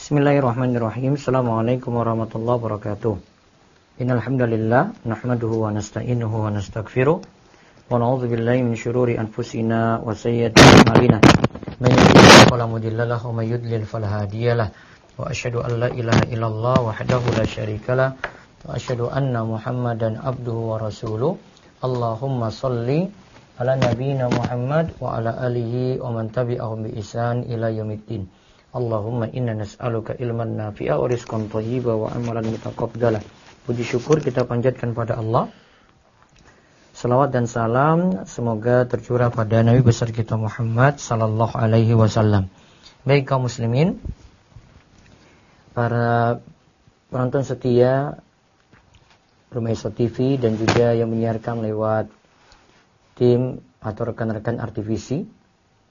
Bismillahirrahmanirrahim. Assalamualaikum warahmatullahi wabarakatuh. Innal hamdalillah nahmaduhu wa nasta'inuhu wa nastaghfiruh wa na'udzu billahi min syururi anfusina wa sayyiati a'malina. Man yahdihillahu fala mudilla lahu wa may yudlil fala hadiyalah. Wa asyhadu an la ilaha illallah wahdahu la syarikalah wa asyhadu anna Muhammadan abduhu wa rasuluh. Allahumma shalli ala nabiyyina Muhammad wa ala alihi wa man tabi'ahum bi ihsan ila yaumiddin. Allahumma inna nas'aluka ilman nafi'a wa rizqan thayyiba wa amalan mutaqabbala. Puji syukur kita panjatkan pada Allah. Salawat dan salam semoga tercurah pada Nabi besar kita Muhammad sallallahu alaihi wasallam. Baik kaum muslimin, para penonton setia Rumaiso TV dan juga yang menyiarkan lewat tim atau rekan-rekan RTVC,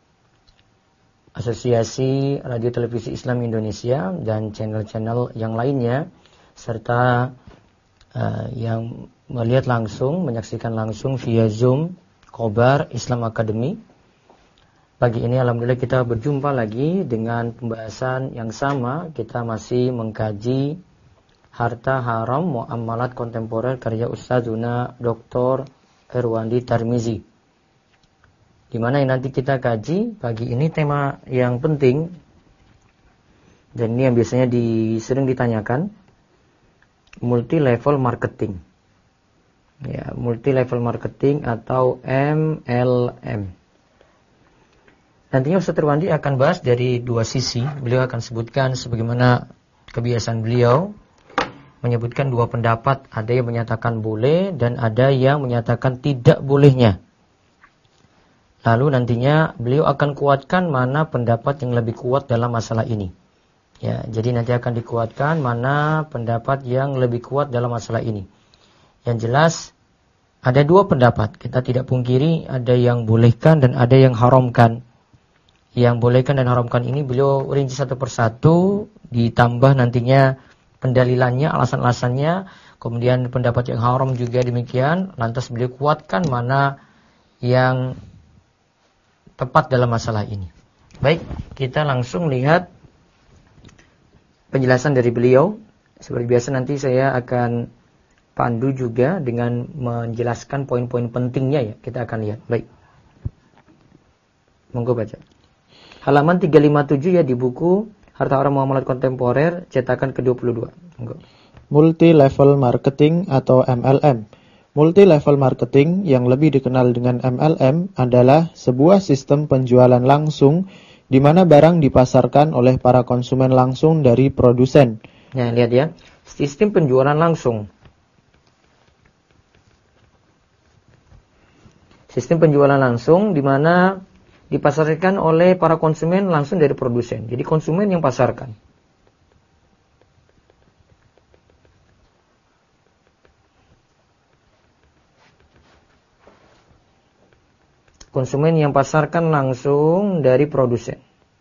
Asosiasi Radio Televisi Islam Indonesia, dan channel-channel yang lainnya, serta yang melihat langsung, menyaksikan langsung via Zoom Khobar Islam Academy. Pagi ini alhamdulillah kita berjumpa lagi dengan pembahasan yang sama. Kita masih mengkaji Harta Haram Muamalat Kontemporer karya Ustadzuna Dr. Irwandi Tarmizi, di mana yang nanti kita kaji pagi ini tema yang penting, dan ini yang biasanya sering ditanyakan, multi level marketing. Ya, multi level marketing atau MLM. Nantinya Ustaz Irwandi akan bahas dari dua sisi. Beliau akan sebutkan sebagaimana kebiasaan beliau, menyebutkan dua pendapat, ada yang menyatakan boleh dan ada yang menyatakan tidak bolehnya. Lalu nantinya beliau akan kuatkan mana pendapat yang lebih kuat dalam masalah ini. Ya, jadi nanti akan dikuatkan mana pendapat yang lebih kuat dalam masalah ini. Yang jelas ada dua pendapat. Kita tidak pungkiri ada yang bolehkan dan ada yang haramkan. Yang bolehkan dan haramkan ini beliau rinci satu persatu, ditambah nantinya pendalilannya, alasan-alasannya. Kemudian pendapat yang haram juga demikian. Lantas beliau kuatkan mana yang tepat dalam masalah ini. Baik, kita langsung lihat penjelasan dari beliau. Seperti biasa nanti saya akan pandu juga dengan menjelaskan poin-poin pentingnya ya. Kita akan lihat. Baik. Monggo baca. Halaman 357 ya di buku Harta Haram Muamalat Kontemporer cetakan ke-22. Monggo. Multi level marketing atau MLM. Multi-level marketing yang lebih dikenal dengan MLM adalah sebuah sistem penjualan langsung di mana barang dipasarkan oleh para konsumen langsung dari produsen. Nah, lihat ya, sistem penjualan langsung. Sistem penjualan langsung di mana dipasarkan oleh para konsumen langsung dari produsen. Jadi konsumen yang pasarkan. Konsumen yang pasarkan langsung dari produsen.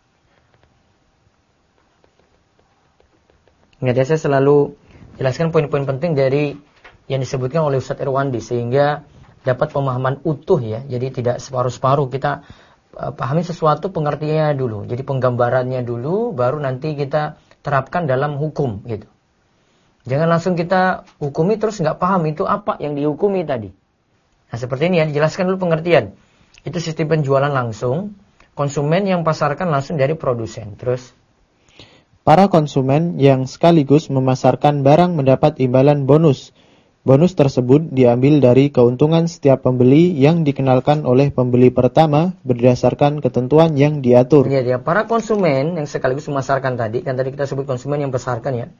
Ingat ya, saya selalu jelaskan poin-poin penting dari yang disebutkan oleh Ustadz Irwandi sehingga dapat pemahaman utuh ya. Jadi tidak separuh-separuh, kita pahami sesuatu pengertiannya dulu. Jadi penggambarannya dulu, baru nanti kita terapkan dalam hukum gitu. Jangan langsung kita hukumi terus nggak paham itu apa yang dihukumi tadi. Nah seperti ini ya, dijelaskan dulu pengertian. Itu sistem penjualan langsung, konsumen yang pasarkan langsung dari produsen. Terus para konsumen yang sekaligus memasarkan barang mendapat imbalan bonus. Bonus tersebut diambil dari keuntungan setiap pembeli yang dikenalkan oleh pembeli pertama berdasarkan ketentuan yang diatur. Ya, para konsumen yang sekaligus memasarkan tadi, kan tadi kita sebut konsumen yang pasarkan ya.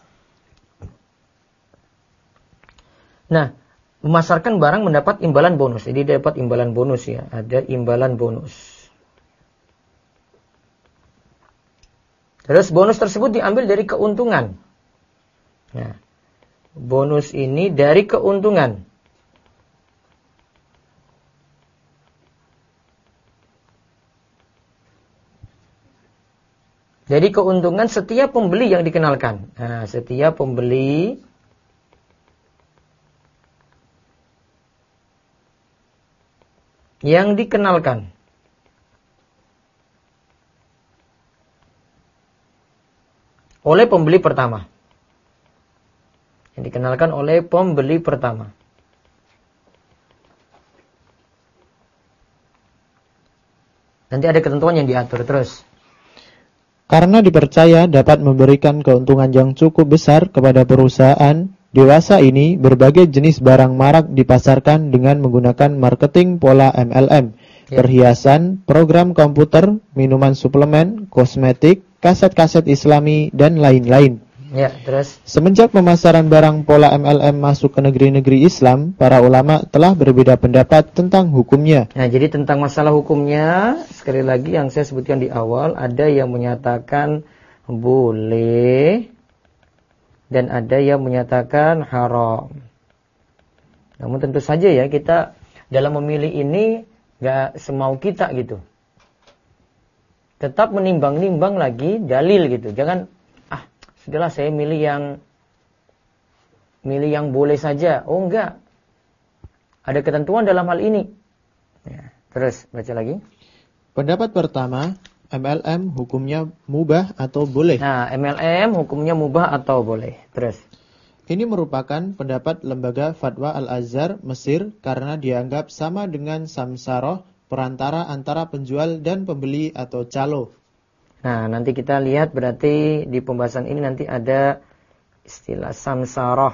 Nah, memasarkan barang mendapat imbalan bonus. Jadi dapat imbalan bonus ya. Ada imbalan bonus. Terus bonus tersebut diambil dari keuntungan. Nah, bonus ini dari keuntungan. Dari keuntungan setiap pembeli yang dikenalkan. Nah, setiap pembeli yang dikenalkan. oleh pembeli pertama. Yang dikenalkan oleh pembeli pertama. Nanti ada ketentuan yang diatur terus. Karena dipercaya dapat memberikan keuntungan yang cukup besar kepada perusahaan, dewasa ini berbagai jenis barang marak dipasarkan dengan menggunakan marketing pola MLM, perhiasan, program komputer, minuman suplemen, kosmetik, kaset-kaset Islami, dan lain-lain. Ya, terus. Semenjak pemasaran barang pola MLM masuk ke negeri-negeri Islam, para ulama telah berbeda pendapat tentang hukumnya. Nah, jadi tentang masalah hukumnya, sekali lagi yang saya sebutkan di awal, ada yang menyatakan boleh dan ada yang menyatakan haram. Namun tentu saja ya, kita dalam memilih ini gak semau kita gitu. Tetap menimbang-nimbang lagi dalil gitu. Jangan sudahlah saya milih yang boleh saja. Oh enggak. Ada ketentuan dalam hal ini. Ya, terus baca lagi. Pendapat pertama, MLM hukumnya mubah atau boleh. Nah, MLM hukumnya mubah atau boleh. Terus. Ini merupakan pendapat lembaga Fatwa Al-Azhar Mesir karena dianggap sama dengan samsaroh, perantara antara penjual dan pembeli atau calo. Nah, nanti kita lihat berarti di pembahasan ini nanti ada istilah samsarah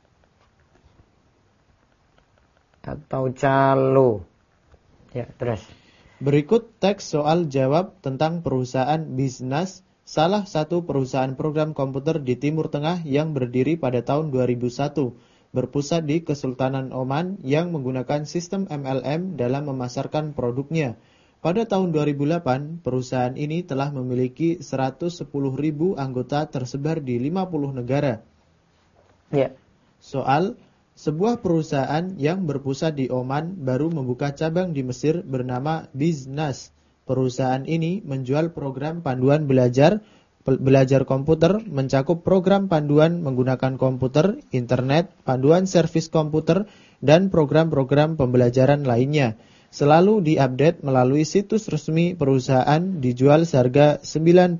atau calo. Ya, terus. Berikut teks soal jawab tentang perusahaan bisnis, salah satu perusahaan program komputer di Timur Tengah yang berdiri pada tahun 2001, berpusat di Kesultanan Oman yang menggunakan sistem MLM dalam memasarkan produknya. Pada tahun 2008, perusahaan ini telah memiliki 110.000 anggota tersebar di 50 negara. Ya. Soal, sebuah perusahaan yang berpusat di Oman baru membuka cabang di Mesir bernama Biznas. Perusahaan ini menjual program panduan belajar komputer, mencakup program panduan menggunakan komputer, internet, panduan servis komputer, dan program-program pembelajaran lainnya. Selalu diupdate melalui situs resmi perusahaan, dijual seharga $90.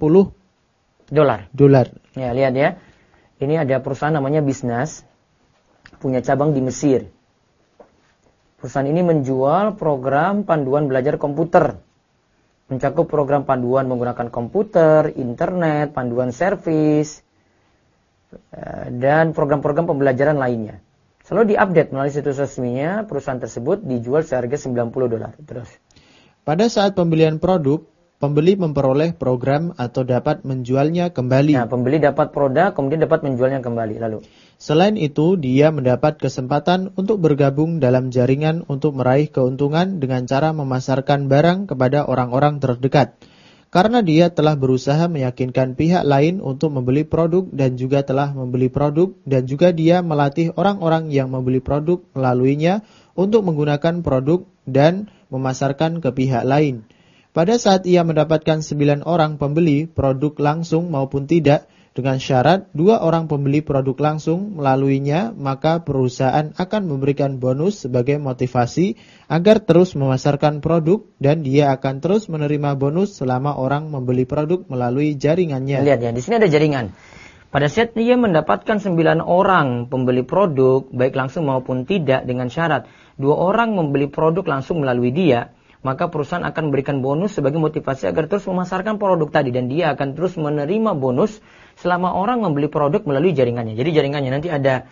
Ya, lihat ya. Ini ada perusahaan namanya Biznas, punya cabang di Mesir. Perusahaan ini menjual program panduan belajar komputer. Mencakup program panduan menggunakan komputer, internet, panduan servis, dan program-program pembelajaran lainnya. Selalu diupdate melalui situs resminya, perusahaan tersebut dijual seharga $90. Terus. Pada saat pembelian produk, pembeli memperoleh program atau dapat menjualnya kembali. Nah, pembeli dapat produk, kemudian dapat menjualnya kembali. Lalu. Selain itu, dia mendapat kesempatan untuk bergabung dalam jaringan untuk meraih keuntungan dengan cara memasarkan barang kepada orang-orang terdekat. Karena dia telah berusaha meyakinkan pihak lain untuk membeli produk dan juga telah membeli produk, dan juga dia melatih orang-orang yang membeli produk melaluinya untuk menggunakan produk dan memasarkan ke pihak lain. Pada saat ia mendapatkan 9 orang pembeli produk langsung maupun tidak, dengan syarat 2 orang pembeli produk langsung melaluinya, maka perusahaan akan memberikan bonus sebagai motivasi agar terus memasarkan produk, dan dia akan terus menerima bonus selama orang membeli produk melalui jaringannya. Lihat ya, di sini ada jaringan. Pada saat dia mendapatkan 9 orang pembeli produk, baik langsung maupun tidak, dengan syarat 2 orang membeli produk langsung melalui dia, maka perusahaan akan memberikan bonus sebagai motivasi agar terus memasarkan produk tadi, dan dia akan terus menerima bonus selama orang membeli produk melalui jaringannya. Jadi jaringannya nanti ada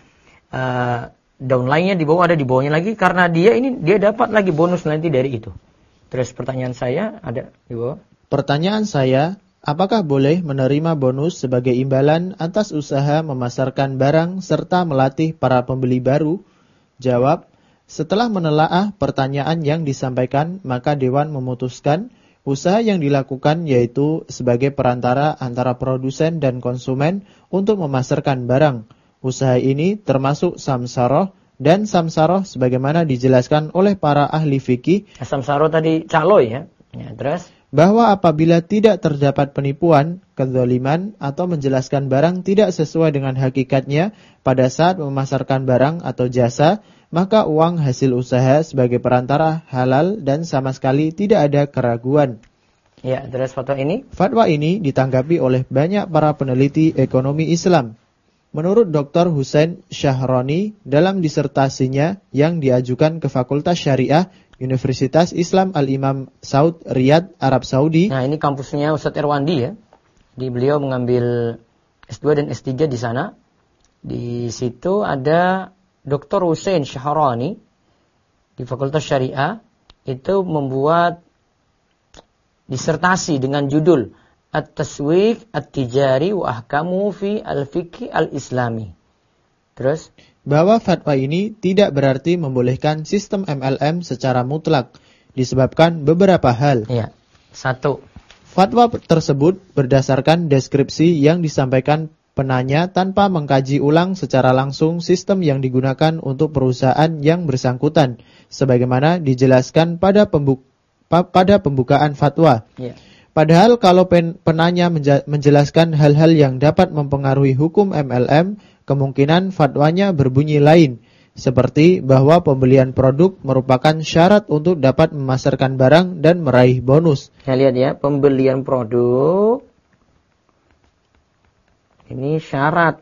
downline-nya di bawah, ada di bawahnya lagi, karena dia dapat lagi bonus nanti dari itu. Terus pertanyaan saya ada di bawah. Pertanyaan saya, apakah boleh menerima bonus sebagai imbalan atas usaha memasarkan barang serta melatih para pembeli baru? Jawab, setelah menelaah pertanyaan yang disampaikan, maka Dewan memutuskan usaha yang dilakukan yaitu sebagai perantara antara produsen dan konsumen untuk memasarkan barang. Usaha ini termasuk samsaroh, dan samsaroh sebagaimana dijelaskan oleh para ahli fikih. Samsaroh tadi calo ya. Ya, terus Bahwa apabila tidak terdapat penipuan, kezaliman, atau menjelaskan barang tidak sesuai dengan hakikatnya pada saat memasarkan barang atau jasa, maka uang hasil usaha sebagai perantara halal dan sama sekali tidak ada keraguan. Ya, terus fatwa ini? Fatwa ini ditanggapi oleh banyak para peneliti ekonomi Islam. Menurut Dr. Hussein Syahroni dalam disertasinya yang diajukan ke Fakultas Syariah Universitas Islam Al-Imam Saud Riyadh, Arab Saudi. Nah, ini kampusnya Ustadz Erwandi ya. Beliau mengambil S2 dan S3 di sana. Di situ ada Dr. Hussein Syahroni di Fakultas Syariah itu membuat disertasi dengan judul At-Taswiq At-Tijari wa Ahkamu fi Al-Fiqh Al-Islami. Terus? Bahwa fatwa ini tidak berarti membolehkan sistem MLM secara mutlak, disebabkan beberapa hal. Ya. 1. Fatwa tersebut berdasarkan deskripsi yang disampaikan penanya tanpa mengkaji ulang secara langsung sistem yang digunakan untuk perusahaan yang bersangkutan, sebagaimana dijelaskan pada pembukaan fatwa. Ya. Padahal kalau penanya menjelaskan hal-hal yang dapat mempengaruhi hukum MLM, kemungkinan fatwanya berbunyi lain, seperti bahwa pembelian produk merupakan syarat untuk dapat memasarkan barang dan meraih bonus. Nah, lihat ya, pembelian produk ini syarat.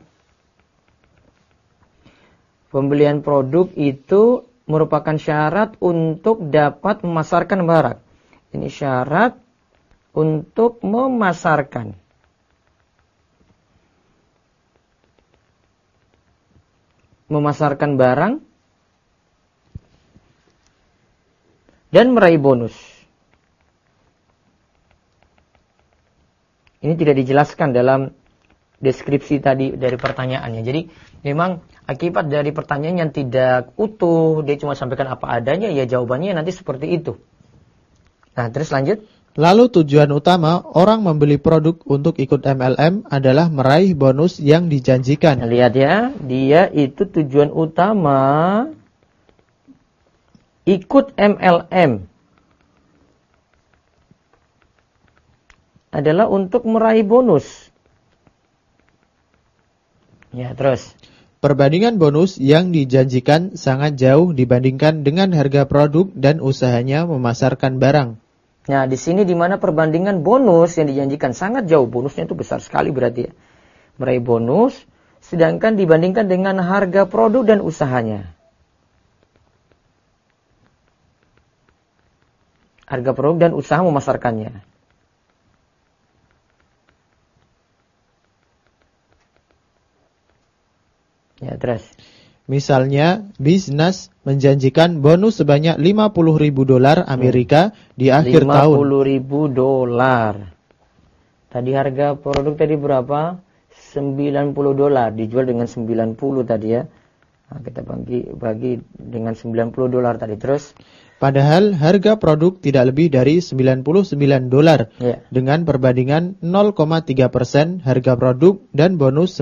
Pembelian produk itu merupakan syarat untuk dapat memasarkan barang. Ini syarat untuk memasarkan. Memasarkan barang dan meraih bonus. Ini tidak dijelaskan dalam deskripsi tadi dari pertanyaannya. Jadi memang akibat dari pertanyaan yang tidak utuh, dia cuma sampaikan apa adanya, ya jawabannya nanti seperti itu. Nah, terus lanjut. Lalu tujuan utama orang membeli produk untuk ikut MLM adalah meraih bonus yang dijanjikan. Nah, lihat ya, dia itu tujuan utama ikut MLM adalah untuk meraih bonus. Ya, terus. Perbandingan bonus yang dijanjikan sangat jauh dibandingkan dengan harga produk dan usahanya memasarkan barang. Nah, di sini di mana perbandingan bonus yang dijanjikan sangat jauh, bonusnya itu besar sekali berarti ya. Meraih bonus, sedangkan dibandingkan dengan harga produk dan usahanya. Harga produk dan usaha memasarkannya. Ya, terus. Misalnya, bisnis menjanjikan bonus sebanyak $50.000 Amerika di akhir tahun. $50.000. Tadi harga produk tadi berapa? $90. Dijual dengan 90 tadi ya. Nah, kita bagi dengan $90 tadi. Terus? Padahal harga produk tidak lebih dari $99 ya. Dengan perbandingan 0,3% harga produk dan bonus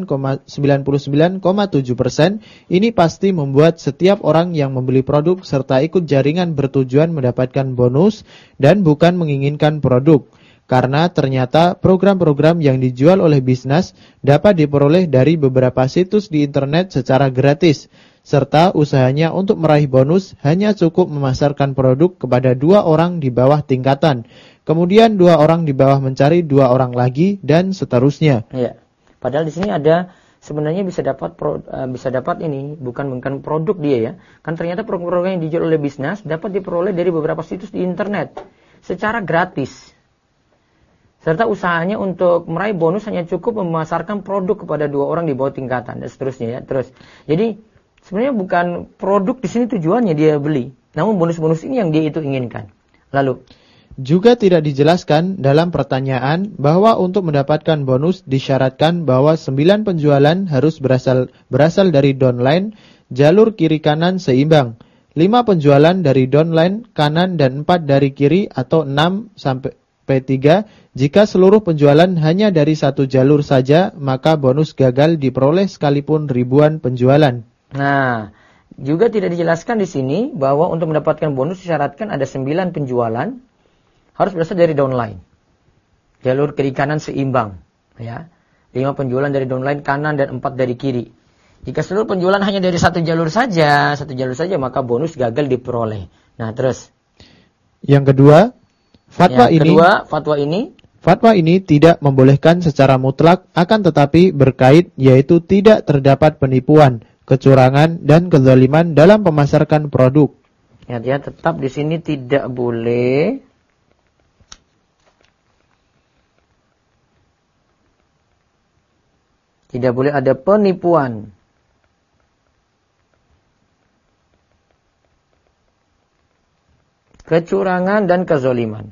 99,7%. Ini pasti membuat setiap orang yang membeli produk serta ikut jaringan bertujuan mendapatkan bonus dan bukan menginginkan produk. Karena ternyata program-program yang dijual oleh bisnis dapat diperoleh dari beberapa situs di internet secara gratis. Serta usahanya untuk meraih bonus hanya cukup memasarkan produk kepada 2 orang di bawah tingkatan. Kemudian 2 orang di bawah mencari 2 orang lagi dan seterusnya. Ya. Padahal di sini ada sebenarnya bisa dapat ini bukan produk dia ya. Kan ternyata program-program yang dijual oleh bisnis dapat diperoleh dari beberapa situs di internet secara gratis. Serta usahanya untuk meraih bonus hanya cukup memasarkan produk kepada 2 orang di bawah tingkatan dan seterusnya ya. Terus. Jadi sebenarnya bukan produk di sini tujuannya dia beli, namun bonus-bonus ini yang dia itu inginkan. Lalu juga tidak dijelaskan dalam pertanyaan bahwa untuk mendapatkan bonus disyaratkan bahwa 9 penjualan harus berasal dari downline jalur kiri kanan seimbang, 5 penjualan dari downline kanan dan 4 dari kiri atau 6 sampai P3. Jika seluruh penjualan hanya dari satu jalur saja, maka bonus gagal diperoleh sekalipun ribuan penjualan. Nah, juga tidak dijelaskan di sini bahwa untuk mendapatkan bonus disyaratkan ada 9 penjualan harus berasal dari downline. Jalur kiri kanan seimbang, ya. 5 penjualan dari downline kanan dan 4 dari kiri. Jika seluruh penjualan hanya dari satu jalur saja, maka bonus gagal diperoleh. Nah, terus. Yang kedua, Fatwa Fatwa ini tidak membolehkan secara mutlak, akan tetapi berkait, yaitu tidak terdapat penipuan, kecurangan, dan kezaliman dalam memasarkan produk. Ya, tetap di sini tidak boleh ada penipuan. Kecurangan dan kezaliman.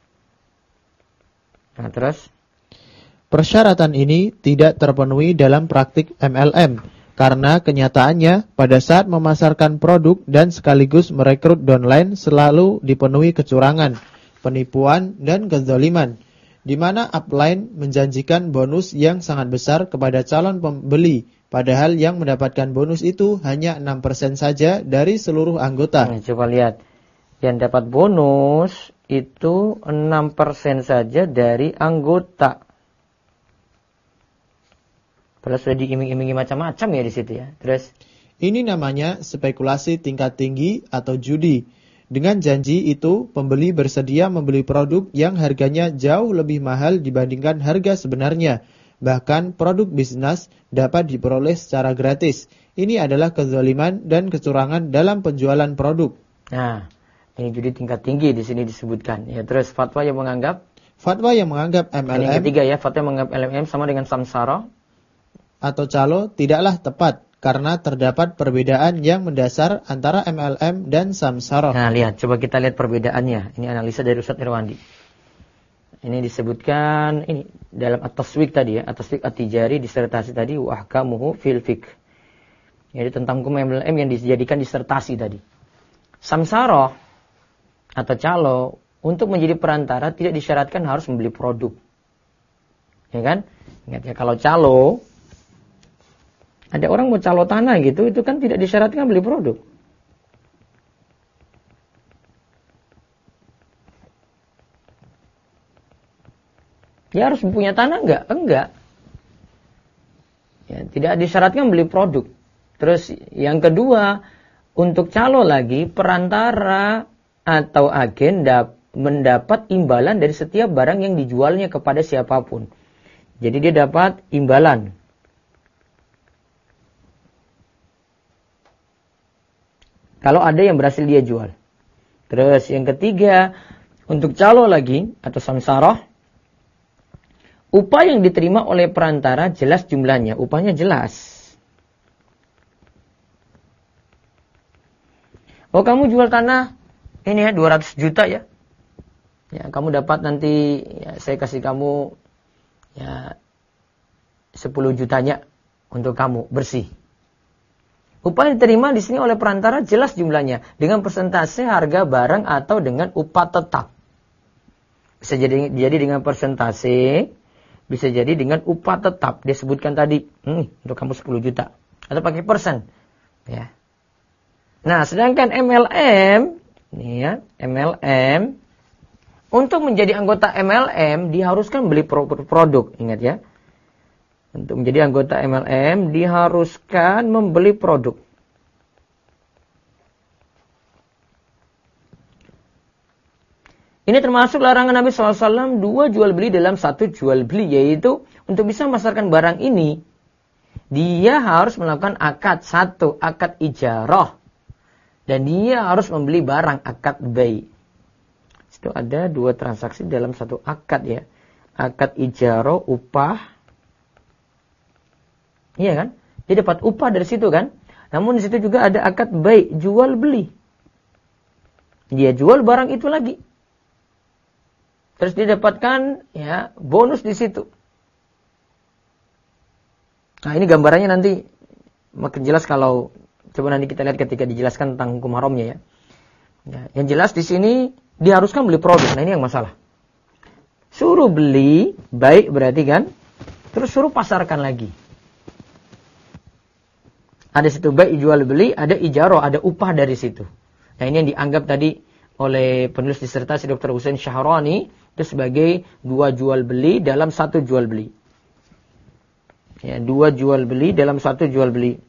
Nah, terus? Persyaratan ini tidak terpenuhi dalam praktik MLM, karena kenyataannya pada saat memasarkan produk dan sekaligus merekrut downline selalu dipenuhi kecurangan, penipuan, dan kezaliman, di mana upline menjanjikan bonus yang sangat besar kepada calon pembeli, padahal yang mendapatkan bonus itu hanya 6% saja dari seluruh anggota. Nah, coba lihat. Yang dapat bonus itu 6% saja dari anggota. Padahal sudah diiming-imingi macam-macam ya di situ ya. Terus ini namanya spekulasi tingkat tinggi atau judi. Dengan janji itu, pembeli bersedia membeli produk yang harganya jauh lebih mahal dibandingkan harga sebenarnya. Bahkan produk bisnis dapat diperoleh secara gratis. Ini adalah kezaliman dan kecurangan dalam penjualan produk. Nah, ini judi tingkat tinggi di sini disebutkan. Ya, terus fatwa yang menganggap MLM. Yang ketiga ya, fatwa yang menganggap MLM sama dengan samsara atau calo tidaklah tepat karena terdapat perbedaan yang mendasar antara MLM dan samsara. Nah, coba kita lihat perbedaannya. Ini analisa dari Ustaz Irwandi. Ini disebutkan ini dalam at-taswiq tadi ya, at-taswiq at-tijari disertasi tadi wa ahkamuhu fil fiqh. Jadi tentang hukum MLM yang dijadikan disertasi tadi. Samsara atau calo untuk menjadi perantara tidak disyaratkan harus membeli produk. Ya kan? Ingat ya, kalau calo ada orang mau calo tanah gitu, itu kan tidak disyaratkan beli produk. Dia harus punya tanah enggak? Enggak. Ya, tidak disyaratkan beli produk. Terus yang kedua, untuk calo lagi, perantara atau agen mendapat imbalan dari setiap barang yang dijualnya kepada siapapun. Jadi dia dapat imbalan. Kalau ada yang berhasil dia jual. Terus yang ketiga, untuk calo lagi atau samsarah, upah yang diterima oleh perantara jelas jumlahnya, upahnya jelas. Oh, kamu jual tanah ini ya 200 juta ya. Ya, kamu dapat nanti ya, saya kasih kamu ya 10 jutanya untuk kamu bersih. Upah yang diterima di sini oleh perantara jelas jumlahnya dengan persentase harga barang atau dengan upah tetap. Bisa jadi dengan persentase, bisa jadi dengan upah tetap. Dia sebutkan tadi, untuk kamu 10 juta atau pakai persen. Ya. Nah, sedangkan MLM, nih ya, MLM untuk menjadi anggota MLM diharuskan beli produk, ingat ya. Untuk menjadi anggota MLM diharuskan membeli produk. Ini termasuk larangan Nabi SAW 2 jual beli dalam 1 jual beli, yaitu untuk bisa memasarkan barang ini dia harus melakukan akad, 1 akad ijarah, dan dia harus membeli barang, akad bai. Itu ada 2 transaksi dalam 1 akad ya. Akad ijarah, upah. Iya kan? Dia dapat upah dari situ kan? Namun di situ juga ada akad bai, jual beli. Dia jual barang itu lagi. Terus dia dapatkan ya bonus di situ. Nah, ini gambarannya nanti makin jelas kalau coba nanti kita lihat ketika dijelaskan tentang hukum haramnya ya. Ya, yang jelas di sini diharuskan beli produk. Nah, ini yang masalah. Suruh beli, baik berarti kan? Terus suruh pasarkan lagi. Ada situ baik jual beli, ada ijarah, ada upah dari situ. Nah, ini yang dianggap tadi oleh penulis disertasi Dr. Husain Syahrani itu sebagai 2 jual beli dalam 1 jual beli. Ya, 2 jual beli dalam 1 jual beli.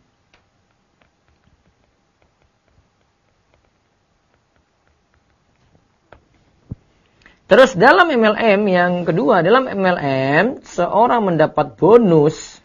Terus dalam MLM yang kedua, dalam MLM seorang mendapat bonus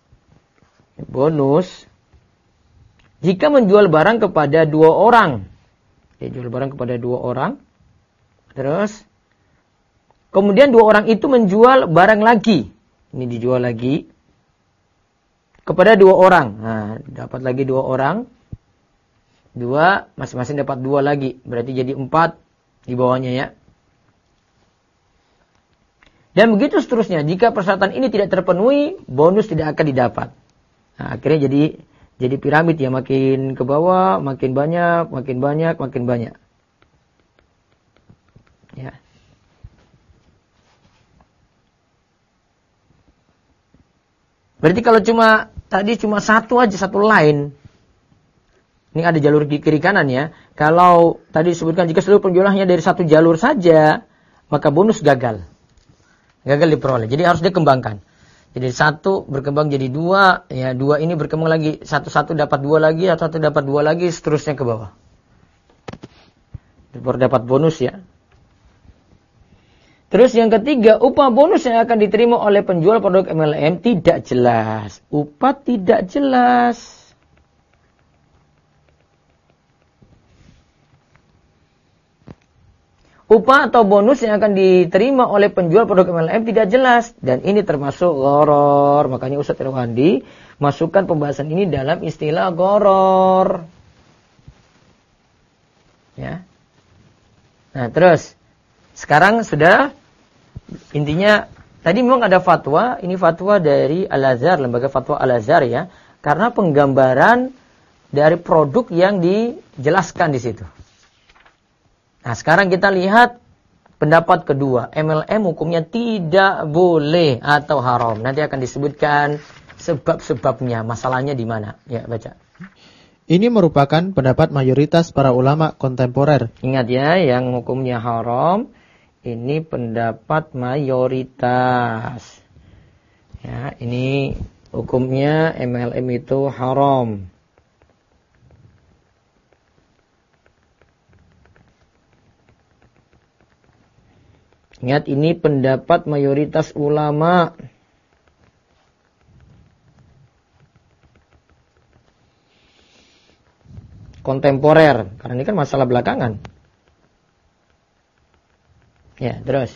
jika menjual barang kepada 2 orang. Dia jual barang kepada 2 orang. Terus kemudian 2 orang itu menjual barang lagi. Ini dijual lagi kepada 2 orang. Nah, dapat lagi 2 orang. 2, masing-masing dapat 2 lagi. Berarti jadi 4 di bawahnya ya. Dan begitu seterusnya. Jika persyaratan ini tidak terpenuhi, bonus tidak akan didapat. Nah, akhirnya jadi piramid ya, makin ke bawah, makin banyak. Ya. Berarti kalau tadi cuma satu line. Ini ada jalur di kiri kanan ya. Kalau tadi disebutkan jika seluruh penjualannya dari 1 jalur saja, maka bonus gagal diperoleh. Jadi harus dikembangkan. Jadi 1 berkembang jadi 2, ya 2 ini berkembang lagi, 1 dapat 2 lagi, 1 dapat 2 lagi, seterusnya ke bawah. Baru dapat bonus ya. Terus yang ketiga, upah bonus yang akan diterima oleh penjual produk MLM tidak jelas. Upah tidak jelas. Upah atau bonus yang akan diterima oleh penjual produk MLM tidak jelas. Dan ini termasuk gharar. Makanya Ustaz Irwandi masukkan pembahasan ini dalam istilah gharar. Ya. Nah terus. Sekarang sudah. Intinya. Tadi memang ada fatwa. Ini fatwa dari Al-Azhar. Lembaga fatwa Al-Azhar ya. Karena penggambaran dari produk yang dijelaskan di situ. Nah sekarang kita lihat pendapat kedua. MLM hukumnya tidak boleh atau haram. Nanti akan disebutkan sebab-sebabnya. Masalahnya di mana? Ya baca. Ini merupakan pendapat mayoritas para ulama kontemporer. Ingat ya, yang hukumnya haram. Ini pendapat mayoritas. Ya, ini hukumnya MLM itu haram. Ingat ini pendapat mayoritas ulama. Kontemporer. Karena ini kan masalah belakangan. Ya, terus.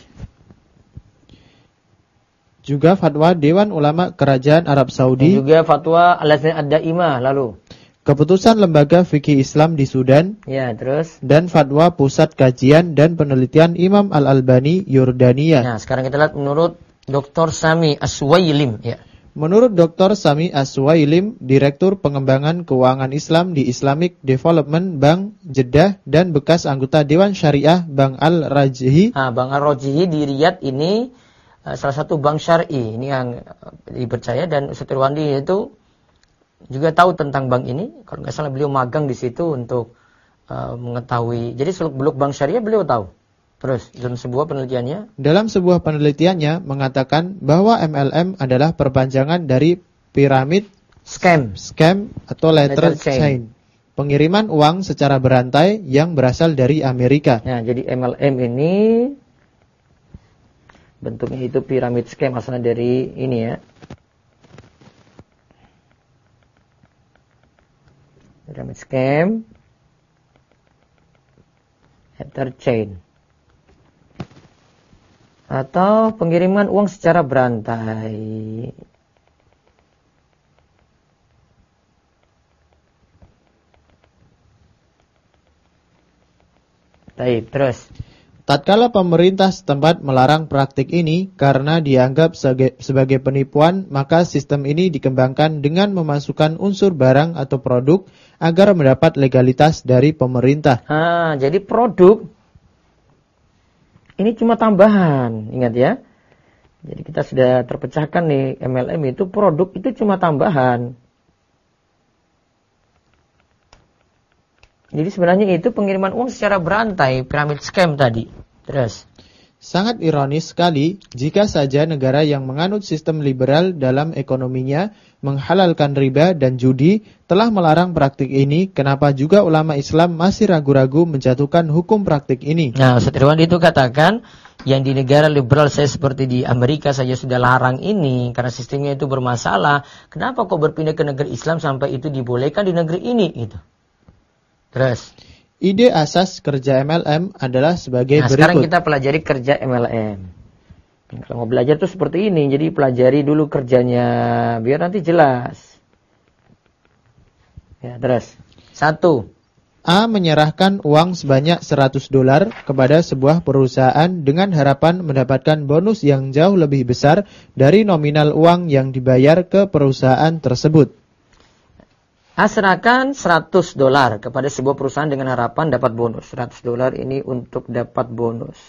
Juga fatwa Dewan Ulama Kerajaan Arab Saudi. Dan juga fatwa Al-Lajnah Ad-Daimah lalu. Keputusan Lembaga Fikih Islam di Sudan. Ya, terus. Dan fatwa Pusat Kajian dan Penelitian Imam Al-Albani Yordania. Nah, sekarang kita lihat menurut Dr. Sami Aswailim. Ya. Menurut Dr. Sami Aswailim, Direktur Pengembangan Keuangan Islam di Islamic Development Bank Jeddah dan bekas anggota Dewan Syariah Bank Al-Rajhi. Bank Al-Rajhi di Riyadh ini salah satu bank syar'i. Ini yang dipercaya dan Ustaz Irwandi itu juga tahu tentang bank ini. Kalau nggak salah beliau magang di situ untuk mengetahui. Jadi seluk-beluk bank syariah beliau tahu. Terus dalam sebuah penelitiannya? Dalam sebuah penelitiannya mengatakan bahwa MLM adalah perpanjangan dari piramid scam atau letter chain. Pengiriman uang secara berantai yang berasal dari Amerika. Nah, jadi MLM ini bentuknya itu piramid scam asalnya dari ini ya. Pyramid scam, letter chain, atau pengiriman uang secara berantai. Baik, terus. Tatkala pemerintah setempat melarang praktik ini karena dianggap sebagai penipuan, maka sistem ini dikembangkan dengan memasukkan unsur barang atau produk agar mendapat legalitas dari pemerintah. Jadi produk ini cuma tambahan, ingat ya. Jadi kita sudah terpecahkan nih, MLM itu produk itu cuma tambahan. Jadi sebenarnya itu pengiriman uang secara berantai, pyramid scam tadi. Terus. Sangat ironis sekali jika saja negara yang menganut sistem liberal dalam ekonominya menghalalkan riba dan judi telah melarang praktik ini, kenapa juga ulama Islam masih ragu-ragu menjatuhkan hukum praktik ini? Nah, Ustaz Irwandi itu katakan yang di negara liberal saya seperti di Amerika saja sudah larang ini karena sistemnya itu bermasalah. Kenapa kok berpindah ke negeri Islam sampai itu dibolehkan di negeri ini gitu. Terus ide asas kerja MLM adalah sebagai berikut. Sekarang kita pelajari kerja MLM. Kalau mau belajar tuh seperti ini, jadi pelajari dulu kerjanya biar nanti jelas. Ya, terus 1. A menyerahkan uang sebanyak $100 kepada sebuah perusahaan dengan harapan mendapatkan bonus yang jauh lebih besar dari nominal uang yang dibayar ke perusahaan tersebut. A serahkan $100 kepada sebuah perusahaan dengan harapan dapat bonus. $100 ini untuk dapat bonus.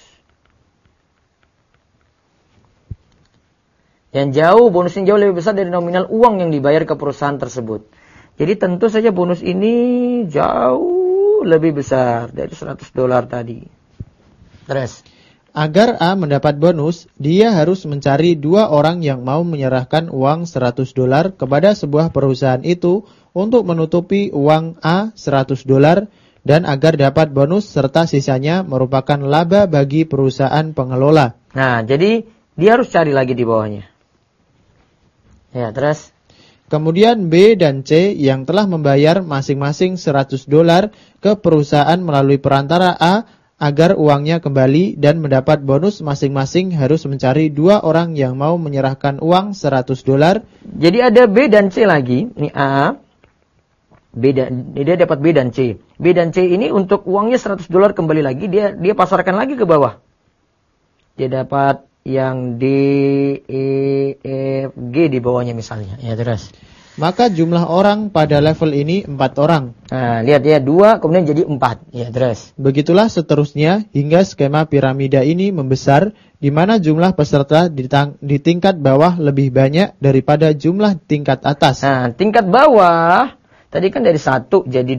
Yang jauh, bonusnya jauh lebih besar dari nominal uang yang dibayar ke perusahaan tersebut. Jadi tentu saja bonus ini jauh lebih besar dari $100 tadi. Terus, agar A mendapat bonus, dia harus mencari 2 orang yang mau menyerahkan uang $100 kepada sebuah perusahaan itu untuk menutupi uang A $100 dan agar dapat bonus serta sisanya merupakan laba bagi perusahaan pengelola. Nah, jadi dia harus cari lagi di bawahnya. Ya, terus. Kemudian B dan C yang telah membayar masing-masing $100 ke perusahaan melalui perantara A agar uangnya kembali dan mendapat bonus masing-masing harus mencari 2 orang yang mau menyerahkan uang $100. Jadi ada B dan C lagi. Ini A, dia dapat B dan C. B dan C ini untuk uangnya $100 kembali lagi, dia pasarkan lagi ke bawah. Dia dapat yang D, E, F, G di bawahnya misalnya. Ya, terus. Maka jumlah orang pada level ini 4 orang. Nah, lihat ya, 2 kemudian jadi 4. Ya, terus. Begitulah seterusnya hingga skema piramida ini membesar, di mana jumlah peserta di tingkat bawah lebih banyak daripada jumlah tingkat atas. Nah, tingkat bawah tadi kan dari 1 jadi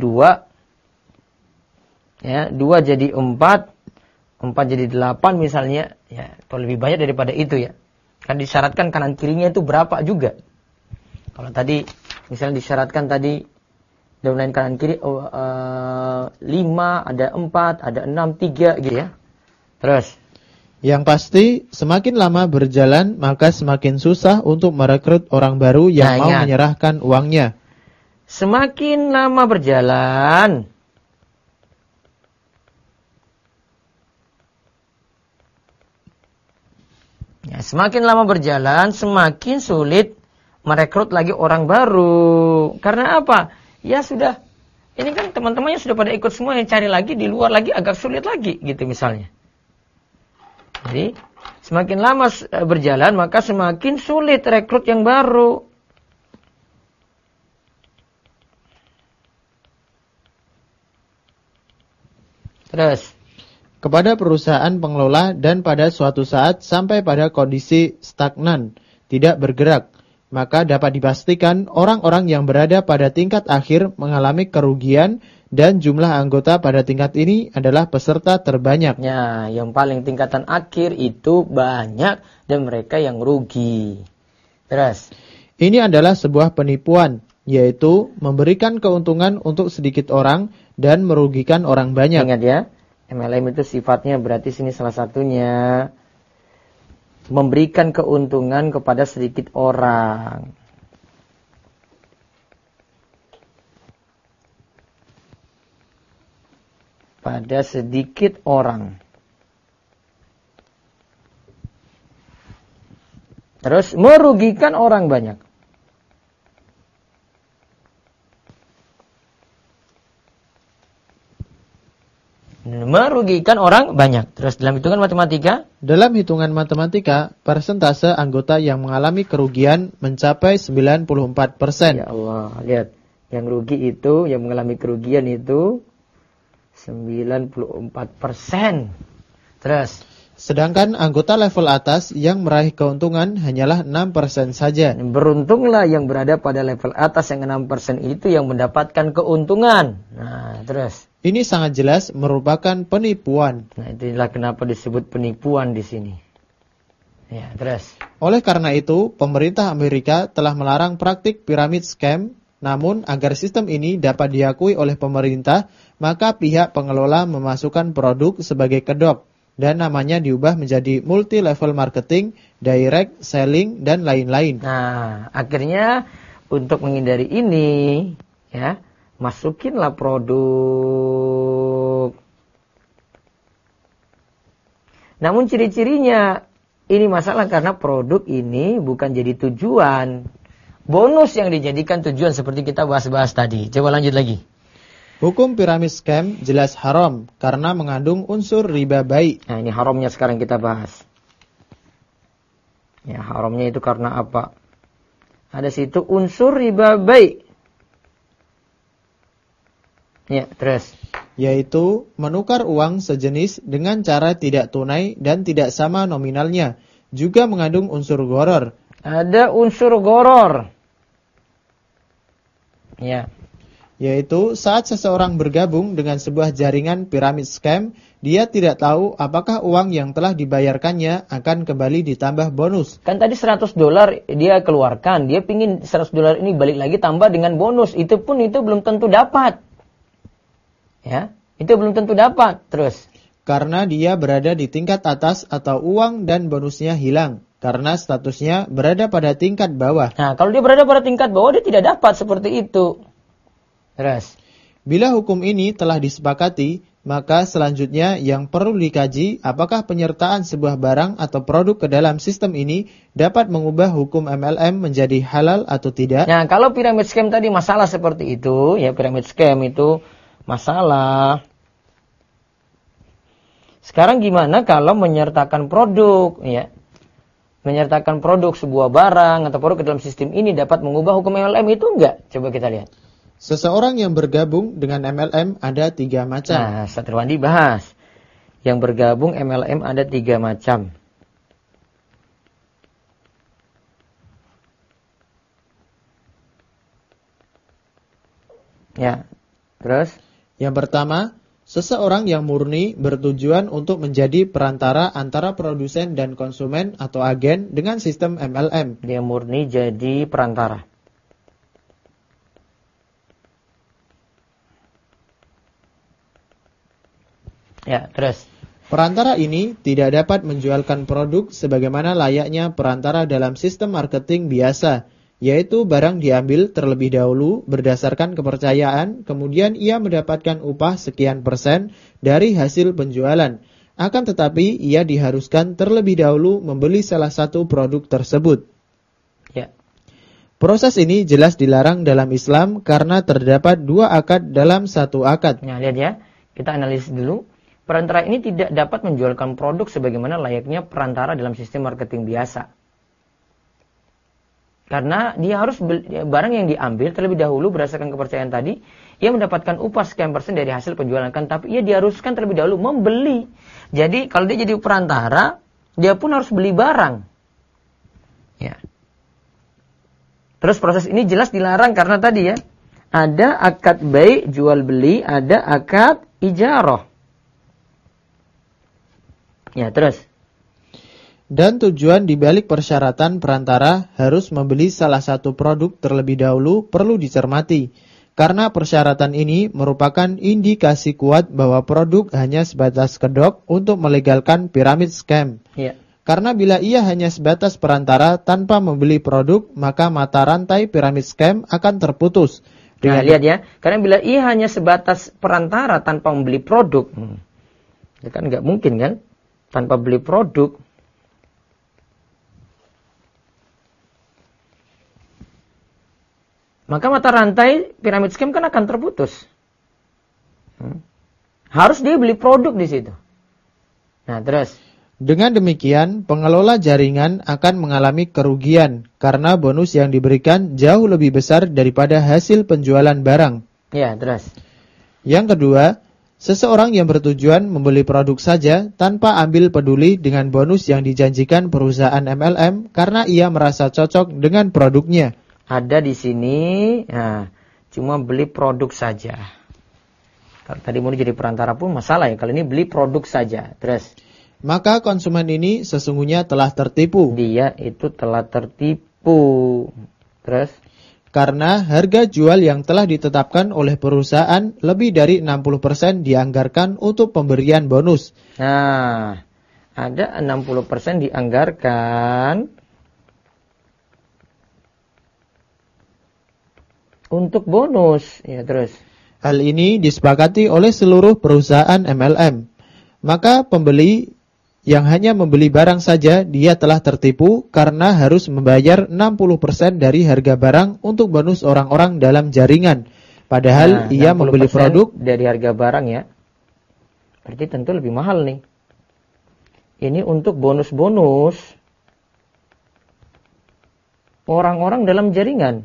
2. Ya, 2 jadi 4. 4 jadi 8 misalnya, ya kalau lebih banyak daripada itu ya. Kan disyaratkan kanan kirinya itu berapa juga. Kalau tadi misalnya disyaratkan tadi domain kanan kiri 5, ada 4, ada 6, 3 gitu ya. Terus. Yang pasti semakin lama berjalan maka semakin susah untuk merekrut orang baru yang mau menyerahkan uangnya. Semakin lama berjalan, ya, semakin lama berjalan, semakin sulit merekrut lagi orang baru. Karena apa? Ya sudah, ini kan teman-temannya sudah pada ikut semua, yang cari lagi di luar lagi agak sulit lagi, gitu misalnya. Jadi, semakin lama berjalan, maka semakin sulit rekrut yang baru. Terus. Kepada perusahaan pengelola dan pada suatu saat sampai pada kondisi stagnan, tidak bergerak, maka dapat dipastikan orang-orang yang berada pada tingkat akhir mengalami kerugian dan jumlah anggota pada tingkat ini adalah peserta terbanyak. Ya, yang paling tingkatan akhir itu banyak dan mereka yang rugi. Terus. Ini adalah sebuah penipuan, yaitu memberikan keuntungan untuk sedikit orang dan merugikan orang banyak. Ingat ya. MLM itu sifatnya berarti sini salah satunya memberikan keuntungan kepada sedikit orang. Pada sedikit orang. Terus merugikan orang banyak. Merugikan orang banyak. Terus dalam hitungan matematika? Dalam hitungan matematika, persentase anggota yang mengalami kerugian mencapai 94%. Ya Allah, lihat. Yang rugi itu, yang mengalami kerugian itu 94%. Terus. Sedangkan anggota level atas yang meraih keuntungan hanyalah 6% saja. Beruntunglah yang berada pada level atas yang 6% itu yang mendapatkan keuntungan. Nah, terus. Ini sangat jelas merupakan penipuan. Nah, itulah kenapa disebut penipuan di sini. Ya, terus. Oleh karena itu, pemerintah Amerika telah melarang praktik piramid scam. Namun, agar sistem ini dapat diakui oleh pemerintah, maka pihak pengelola memasukkan produk sebagai kedok. dan namanya diubah menjadi multi level marketing, direct selling, dan lain-lain. Nah, akhirnya untuk menghindari ini, ya, masukinlah produk. Namun ciri-cirinya ini masalah karena produk ini bukan jadi tujuan. Bonus yang dijadikan tujuan seperti kita bahas-bahas tadi. Coba lanjut lagi. Hukum piramid scam jelas haram karena mengandung unsur riba baik. Nah, ini haramnya sekarang kita bahas. Ya, haramnya itu karena apa? Ada situ unsur riba baik. Ya, terus. Yaitu menukar uang sejenis dengan cara tidak tunai dan tidak sama nominalnya. Juga mengandung unsur gharar. Ada unsur gharar. Ya. Yaitu saat seseorang bergabung dengan sebuah jaringan piramid scam, dia tidak tahu apakah uang yang telah dibayarkannya akan kembali ditambah bonus. Kan tadi $100 dia keluarkan, dia pingin $100 ini balik lagi tambah dengan bonus. Itu pun itu belum tentu dapat. Ya, itu belum tentu dapat. Terus. Karena dia berada di tingkat atas atau uang dan bonusnya hilang. Karena statusnya berada pada tingkat bawah. Nah, kalau dia berada pada tingkat bawah, dia tidak dapat seperti itu. Terus. Bila hukum ini telah disepakati, maka selanjutnya yang perlu dikaji apakah penyertaan sebuah barang atau produk ke dalam sistem ini dapat mengubah hukum MLM menjadi halal atau tidak. Nah, kalau piramid scam tadi masalah seperti itu, ya piramid scam itu masalah. Sekarang gimana kalau menyertakan produk, ya? Menyertakan produk sebuah barang atau produk ke dalam sistem ini dapat mengubah hukum MLM itu enggak? Coba kita lihat. Seseorang yang bergabung dengan MLM ada 3 macam. Nah, Satriwandi bahas. Yang bergabung MLM ada 3 macam. Ya, terus? Yang pertama, seseorang yang murni bertujuan untuk menjadi perantara antara produsen dan konsumen atau agen dengan sistem MLM. Dia murni jadi perantara. Ya, terus. Perantara ini tidak dapat menjualkan produk sebagaimana layaknya perantara dalam sistem marketing biasa, yaitu barang diambil terlebih dahulu berdasarkan kepercayaan, kemudian ia mendapatkan upah sekian persen dari hasil penjualan. Akan tetapi ia diharuskan terlebih dahulu membeli salah satu produk tersebut. Ya. Proses ini jelas dilarang dalam Islam karena terdapat 2 akad dalam 1 akad. Nah, lihat ya. Kita analisis dulu. Perantara ini tidak dapat menjualkan produk sebagaimana layaknya perantara dalam sistem marketing biasa. Karena dia harus barang yang diambil terlebih dahulu berdasarkan kepercayaan tadi, ia mendapatkan upah sekian persen dari hasil penjualan, kan, tapi ia diharuskan terlebih dahulu membeli. Jadi kalau dia jadi perantara, dia pun harus beli barang. Ya. Terus proses ini jelas dilarang karena tadi ya, ada akad bai jual beli, ada akad ijarah. Ya, terus. Dan tujuan dibalik persyaratan perantara harus membeli salah satu produk terlebih dahulu perlu dicermati. Karena persyaratan ini merupakan indikasi kuat bahwa produk hanya sebatas kedok untuk melegalkan piramid scam. Ya. Karena bila ia hanya sebatas perantara tanpa membeli produk, maka mata rantai piramid scam akan terputus. Nah, lihat ya. Karena bila ia hanya sebatas perantara tanpa membeli produk, itu kan nggak mungkin kan? Tanpa beli produk. Maka mata rantai piramid scam kan akan terputus. Harus dia beli produk di situ. Nah, terus. Dengan demikian, pengelola jaringan akan mengalami kerugian karena bonus yang diberikan jauh lebih besar daripada hasil penjualan barang. Ya, terus. Yang kedua, seseorang yang bertujuan membeli produk saja tanpa ambil peduli dengan bonus yang dijanjikan perusahaan MLM karena ia merasa cocok dengan produknya. Ada di sini, nah, cuma beli produk saja. Kalau tadi mau jadi perantara pun masalah ya, kalau ini beli produk saja. Terus. Maka konsumen ini sesungguhnya telah tertipu. Dia itu telah tertipu. Terus. karena harga jual yang telah ditetapkan oleh perusahaan lebih dari 60% dianggarkan untuk pemberian bonus. Nah, ada 60% dianggarkan untuk bonus. Ya, terus. Hal ini disepakati oleh seluruh perusahaan MLM. Maka pembeli yang hanya membeli barang saja, dia telah tertipu karena harus membayar 60% dari harga barang untuk bonus orang-orang dalam jaringan. Padahal ia membeli produk dari harga barang ya. Berarti tentu lebih mahal nih. Ini untuk bonus-bonus orang-orang dalam jaringan.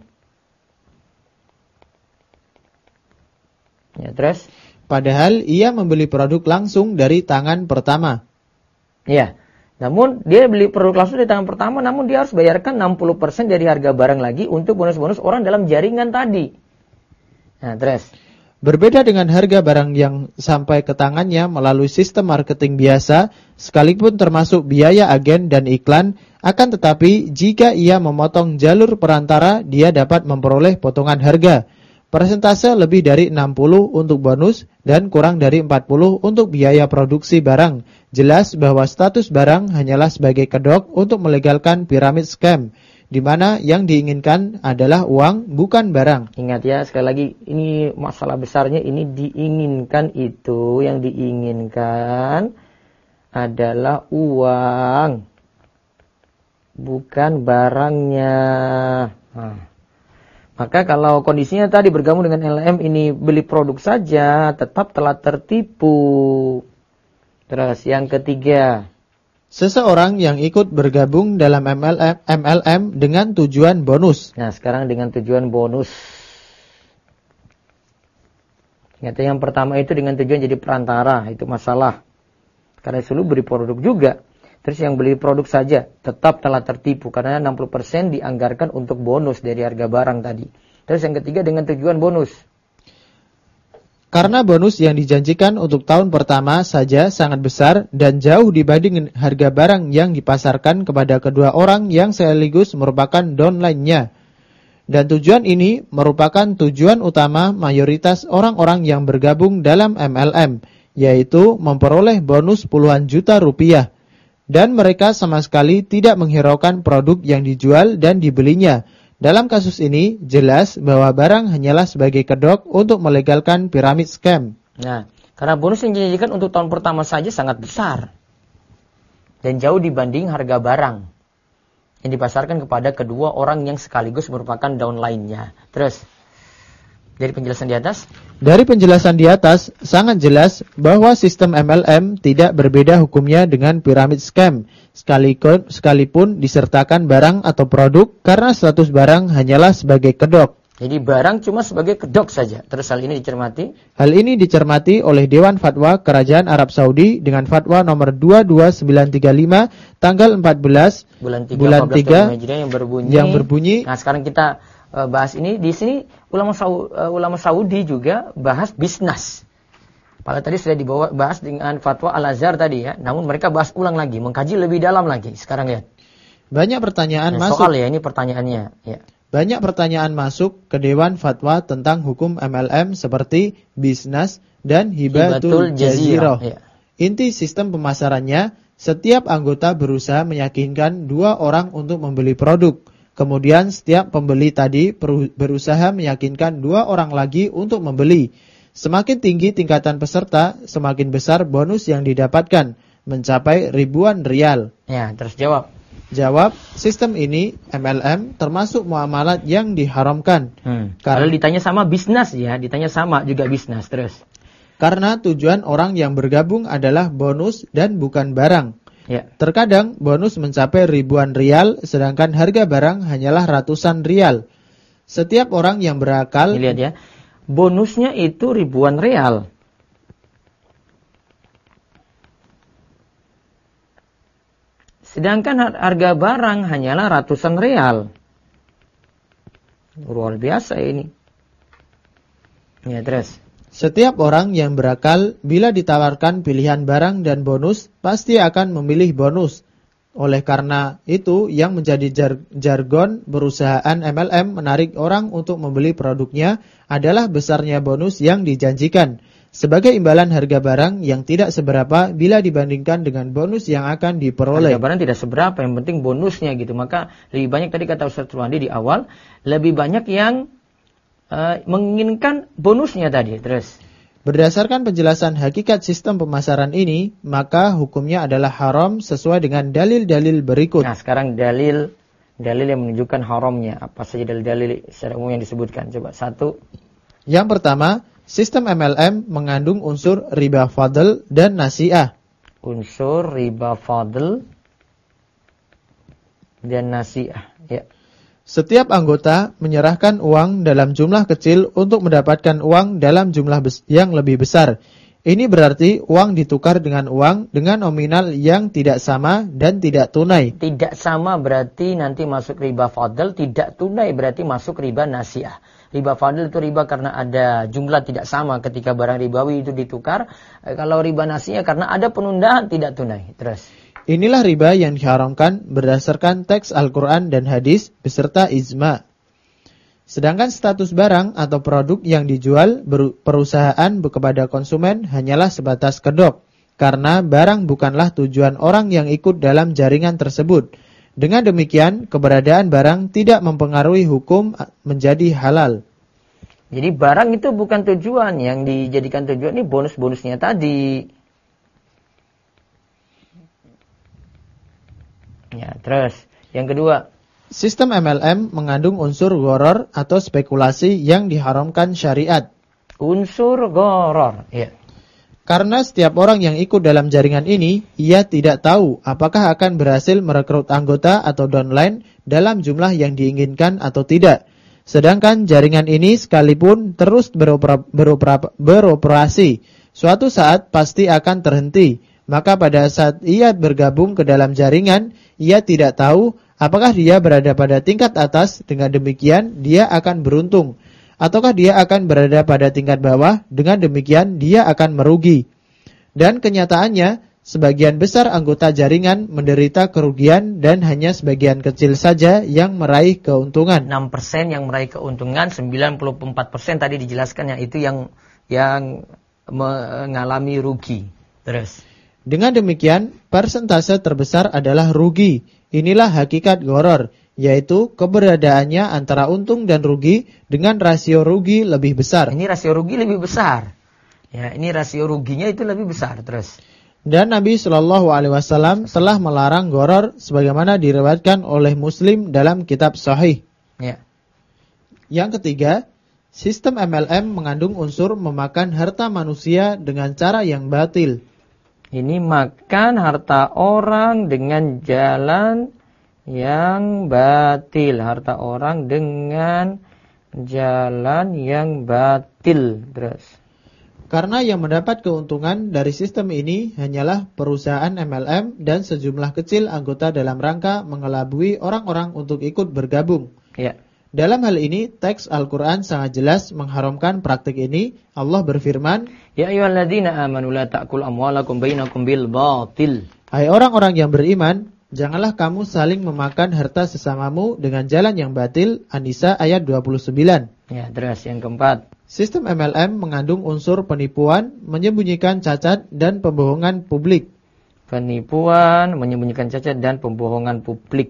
Ya, terus? Padahal ia membeli produk langsung dari tangan pertama. Ya, namun dia beli produk langsung di tangan pertama, namun dia harus bayarkan 60% dari harga barang lagi untuk bonus-bonus orang dalam jaringan tadi. Nah, terus. Berbeda dengan harga barang yang sampai ke tangannya melalui sistem marketing biasa, sekalipun termasuk biaya agen dan iklan, akan tetapi jika ia memotong jalur perantara, dia dapat memperoleh potongan harga. Persentase lebih dari 60 untuk bonus dan kurang dari 40 untuk biaya produksi barang. Jelas bahwa status barang hanyalah sebagai kedok untuk melegalkan piramid scam, di mana yang diinginkan adalah uang, bukan barang. Ingat ya, sekali lagi, ini masalah besarnya, ini diinginkan itu, yang diinginkan adalah uang, bukan barangnya. Nah. Maka kalau kondisinya tadi bergabung dengan MLM ini beli produk saja, tetap telah tertipu. Terus yang ketiga, seseorang yang ikut bergabung dalam MLM dengan tujuan bonus. Nah, sekarang dengan tujuan bonus. Ingat yang pertama itu dengan tujuan jadi perantara, itu masalah. Karena dulu beli produk juga. Terus yang beli produk saja tetap telah tertipu karena 60% dianggarkan untuk bonus dari harga barang tadi. Terus yang ketiga dengan tujuan bonus. Karena bonus yang dijanjikan untuk tahun pertama saja sangat besar dan jauh dibanding harga barang yang dipasarkan kepada kedua orang yang sekaligus merupakan downline-nya. Dan tujuan ini merupakan tujuan utama mayoritas orang-orang yang bergabung dalam MLM, yaitu memperoleh bonus puluhan juta rupiah. Dan mereka sama sekali tidak menghiraukan produk yang dijual dan dibelinya. Dalam kasus ini, jelas bahwa barang hanyalah sebagai kedok untuk melegalkan piramid scam. Nah, karena bonus yang dijanjikan untuk tahun pertama saja sangat besar. Dan jauh dibanding harga barang yang dipasarkan kepada kedua orang yang sekaligus merupakan downline-nya. Terus, dari penjelasan di atas? Dari penjelasan di atas, sangat jelas bahwa sistem MLM tidak berbeda hukumnya dengan piramid scam, sekalipun disertakan barang atau produk karena status barang hanyalah sebagai kedok. Jadi barang cuma sebagai kedok saja. Terus hal ini dicermati? Hal ini dicermati oleh Dewan Fatwa Kerajaan Arab Saudi dengan fatwa nomor 22935 tanggal 14 bulan 3 yang berbunyi. Nah, sekarang kita bahas ini. Di sini ulama Saudi juga bahas bisnis. Padahal tadi sudah dibahas dengan fatwa Al-Azhar tadi ya. Namun mereka bahas ulang lagi, mengkaji lebih dalam lagi. Sekarang ya. Banyak pertanyaan masuk. Soal ya, ini pertanyaannya. Ya. Banyak pertanyaan masuk ke Dewan Fatwa tentang hukum MLM seperti bisnis dan hibatul jazirah. Ya. Inti sistem pemasarannya, setiap anggota berusaha meyakinkan dua orang untuk membeli produk. Kemudian setiap pembeli tadi berusaha meyakinkan dua orang lagi untuk membeli. Semakin tinggi tingkatan peserta, semakin besar bonus yang didapatkan, mencapai ribuan rial. Ya, terus jawab. Jawab, sistem ini MLM termasuk muamalat yang diharamkan. Kalau ditanya sama bisnis ya, ditanya sama juga bisnis terus. Karena tujuan orang yang bergabung adalah bonus dan bukan barang. Ya. Terkadang bonus mencapai ribuan rial, sedangkan harga barang hanyalah ratusan rial. Setiap orang yang berakal... Ini lihat ya, bonusnya itu ribuan rial. Sedangkan harga barang hanyalah ratusan rial. Luar biasa ini. Ya, terus. Setiap orang yang berakal bila ditawarkan pilihan barang dan bonus pasti akan memilih bonus. Oleh karena itu, yang menjadi jargon perusahaan MLM menarik orang untuk membeli produknya adalah besarnya bonus yang dijanjikan sebagai imbalan harga barang yang tidak seberapa bila dibandingkan dengan bonus yang akan diperoleh. Harga barang tidak seberapa, yang penting bonusnya gitu. Maka lebih banyak, tadi kata Ustaz Ruwandi di awal, lebih banyak yang menginginkan bonusnya tadi. Terus berdasarkan penjelasan hakikat sistem pemasaran ini, maka hukumnya adalah haram sesuai dengan dalil-dalil berikut. Nah, sekarang dalil yang menunjukkan haramnya. Apa saja dalil-dalil secara umum yang disebutkan? Coba satu. Yang pertama, sistem MLM mengandung unsur riba fadl dan nasi'ah. Unsur riba fadl dan nasi'ah. Ya. Setiap anggota menyerahkan uang dalam jumlah kecil untuk mendapatkan uang dalam jumlah yang lebih besar. Ini berarti uang ditukar dengan uang dengan nominal yang tidak sama dan tidak tunai. Tidak sama berarti nanti masuk riba fadl, tidak tunai berarti masuk riba nasi'ah. Riba fadl itu riba karena ada jumlah tidak sama ketika barang ribawi itu ditukar. Kalau riba nasi'ah karena ada penundaan tidak tunai. Terus. Inilah riba yang diharamkan berdasarkan teks Al-Quran dan hadis beserta ijma'. Sedangkan status barang atau produk yang dijual perusahaan kepada konsumen hanyalah sebatas kedok, karena barang bukanlah tujuan orang yang ikut dalam jaringan tersebut. Dengan demikian, keberadaan barang tidak mempengaruhi hukum menjadi halal. Jadi barang itu bukan tujuan, yang dijadikan tujuan ini bonus-bonusnya tadi. Ya, terus yang kedua, sistem MLM mengandung unsur gharar atau spekulasi yang diharamkan syariat. Unsur gharar, ya. Karena setiap orang yang ikut dalam jaringan ini, ia tidak tahu apakah akan berhasil merekrut anggota atau downline dalam jumlah yang diinginkan atau tidak. Sedangkan jaringan ini sekalipun terus beroperasi, suatu saat pasti akan terhenti. Maka pada saat ia bergabung ke dalam jaringan, ia tidak tahu apakah dia berada pada tingkat atas, dengan demikian dia akan beruntung. Ataukah dia akan berada pada tingkat bawah, dengan demikian dia akan merugi. Dan kenyataannya, sebagian besar anggota jaringan menderita kerugian dan hanya sebagian kecil saja yang meraih keuntungan. 6% yang meraih keuntungan, 94% tadi dijelaskan yaitu yang mengalami rugi. Terus. Dengan demikian, persentase terbesar adalah rugi. Inilah hakikat gharar, yaitu keberadaannya antara untung dan rugi dengan rasio rugi lebih besar. Ini rasio rugi lebih besar. Ya, ini rasio ruginya itu lebih besar. Terus. Dan Nabi SAW telah melarang gharar sebagaimana diriwayatkan oleh Muslim dalam kitab Sahih. Ya. Yang ketiga, sistem MLM mengandung unsur memakan harta manusia dengan cara yang batil. Ini makan harta orang dengan jalan yang batil. Harta orang dengan jalan yang batil. Terus. Karena yang mendapat keuntungan dari sistem ini hanyalah perusahaan MLM dan sejumlah kecil anggota dalam rangka mengelabui orang-orang untuk ikut bergabung. Ya. Dalam hal ini, teks Al-Quran sangat jelas mengharamkan praktik ini. Allah berfirman, Ya ayyuhalladzina amanu la ta'kul amwalakum bainakum bil batil. Hai orang-orang yang beriman, janganlah kamu saling memakan harta sesamamu dengan jalan yang batil. An-Nisa ayat 29. Ya, terus yang keempat. Sistem MLM mengandung unsur penipuan, menyembunyikan cacat, dan pembohongan publik. Penipuan, menyembunyikan cacat, dan pembohongan publik.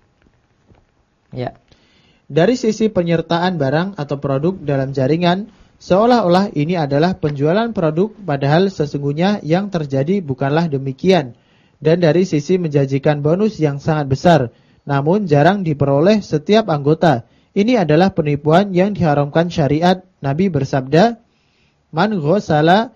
Ya. Dari sisi penyertaan barang atau produk dalam jaringan, seolah-olah ini adalah penjualan produk, padahal sesungguhnya yang terjadi bukanlah demikian. Dan dari sisi menjanjikan bonus yang sangat besar, namun jarang diperoleh setiap anggota. Ini adalah penipuan yang diharamkan syariat. Nabi bersabda, Man ghossa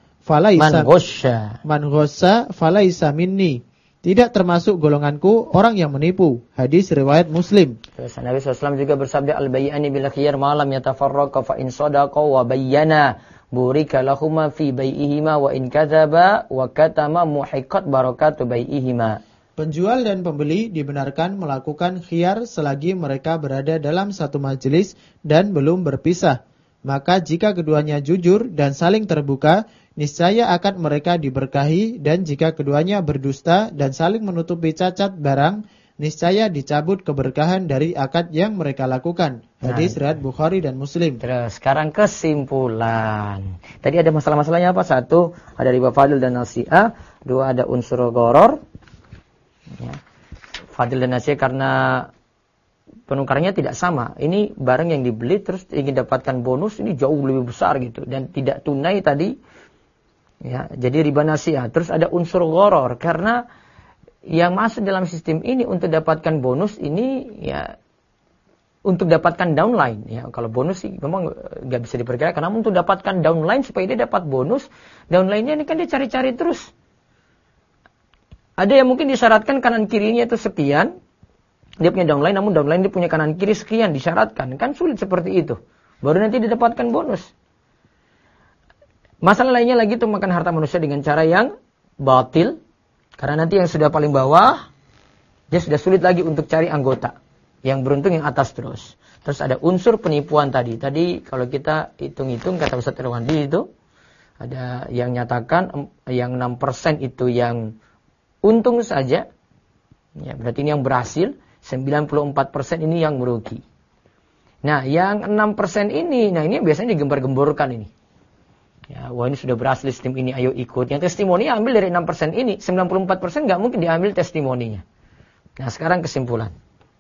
falaisa minni. Tidak termasuk golonganku orang yang menipu. Hadis riwayat Muslim. Terus Nabi SAW juga bersabda, Al-bayyani bil khiyar ma lam yatafarraqa fa in sadaqa wa bayyana burika lahuma fi bai'ihima wa in kadzaba wa katama muhiqqat barakatu bai'ihima. Penjual dan pembeli dibenarkan melakukan khiyar selagi mereka berada dalam satu majelis dan belum berpisah. Maka jika keduanya jujur dan saling terbuka, niscaya akad mereka diberkahi, dan jika keduanya berdusta dan saling menutupi cacat barang, niscaya dicabut keberkahan dari akad yang mereka lakukan. Hadis riwayat Bukhari dan Muslim. Terus sekarang kesimpulan. Tadi ada masalah-masalahnya apa? 1, ada riba fadil dan nasi'ah. 2, ada unsur gharar. Ya. Fadil dan nasi'ah karena penukarannya tidak sama. Ini barang yang dibeli terus ingin dapatkan bonus, ini jauh lebih besar gitu, dan tidak tunai tadi. Ya, jadi riba nasi'ah. Terus ada unsur gharar karena yang masuk dalam sistem ini untuk dapatkan bonus ini ya untuk dapatkan downline. Ya, kalau bonus sih memang nggak bisa diperkirakan. Namun untuk dapatkan downline supaya dia dapat bonus, downline-nya ini kan dia cari-cari terus. Ada yang mungkin disyaratkan kanan kirinya itu sekian, dia punya downline, namun downline dia punya kanan kiri sekian, disyaratkan. Kan sulit seperti itu. Baru nanti dia dapatkan bonus. Masalah lainnya lagi itu makan harta manusia dengan cara yang batil. Karena nanti yang sudah paling bawah, dia sudah sulit lagi untuk cari anggota. Yang beruntung yang atas terus. Terus ada unsur penipuan tadi. Tadi kalau kita hitung-hitung, kata Ustaz Irwandi itu, ada yang nyatakan yang 6% itu yang untung saja. Ya, berarti ini yang berhasil. 94% ini yang merugi. Nah, yang 6% ini, nah ini biasanya digembar-gemborkan ini. Ya, wah ini sudah berhasil sistem ini, ayo ikut. Yang testimoni ambil dari 6% ini, 94% nggak mungkin diambil testimoninya. Nah, sekarang kesimpulan.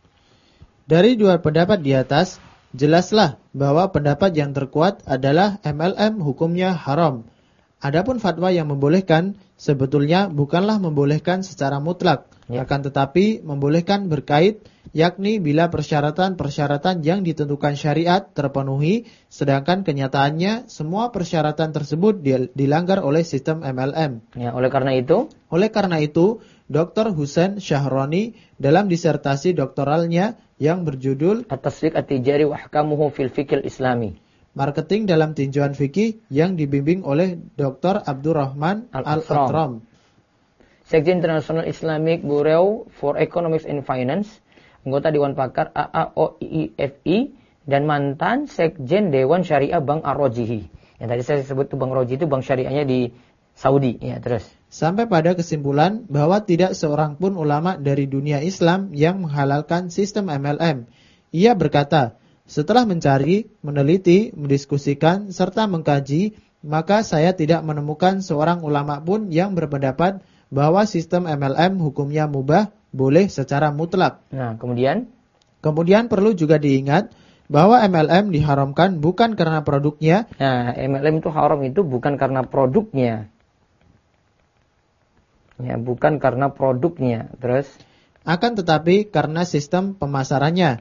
Dari dua pendapat di atas, jelaslah bahwa pendapat yang terkuat adalah MLM hukumnya haram. Adapun fatwa yang membolehkan, sebetulnya bukanlah membolehkan secara mutlak, akan tetapi membolehkan berkait, yakni bila persyaratan-persyaratan yang ditentukan syariat terpenuhi, sedangkan kenyataannya semua persyaratan tersebut dilanggar oleh sistem MLM. Ya, oleh karena itu, Dr. Husain Syahroni dalam disertasi doktoralnya yang berjudul At-Tasfiq At-Tijari wa Ahkamuhu fil Fiqh Islami, Marketing dalam Tinjauan Fikih, yang dibimbing oleh Dr. Abdurrahman Al-Athram, Sekjen International Islamic Bureau for Economics and Finance, anggota Dewan Pakar AAOIFI, dan mantan Sekjen Dewan Syariah Bank Ar-Rojihi. Yang tadi saya sebut itu Bank Rojihi itu bank syariahnya di Saudi. Ya, terus. Sampai pada kesimpulan bahwa tidak seorang pun ulama dari dunia Islam yang menghalalkan sistem MLM. Ia berkata, setelah mencari, meneliti, mendiskusikan, serta mengkaji, maka saya tidak menemukan seorang ulama pun yang berpendapat bahwa sistem MLM hukumnya mubah, boleh secara mutlak. Nah, kemudian perlu juga diingat bahwa MLM diharamkan bukan karena produknya. Nah, MLM itu haram itu bukan karena produknya. Ya, bukan karena produknya. Terus? Akan tetapi karena sistem pemasarannya.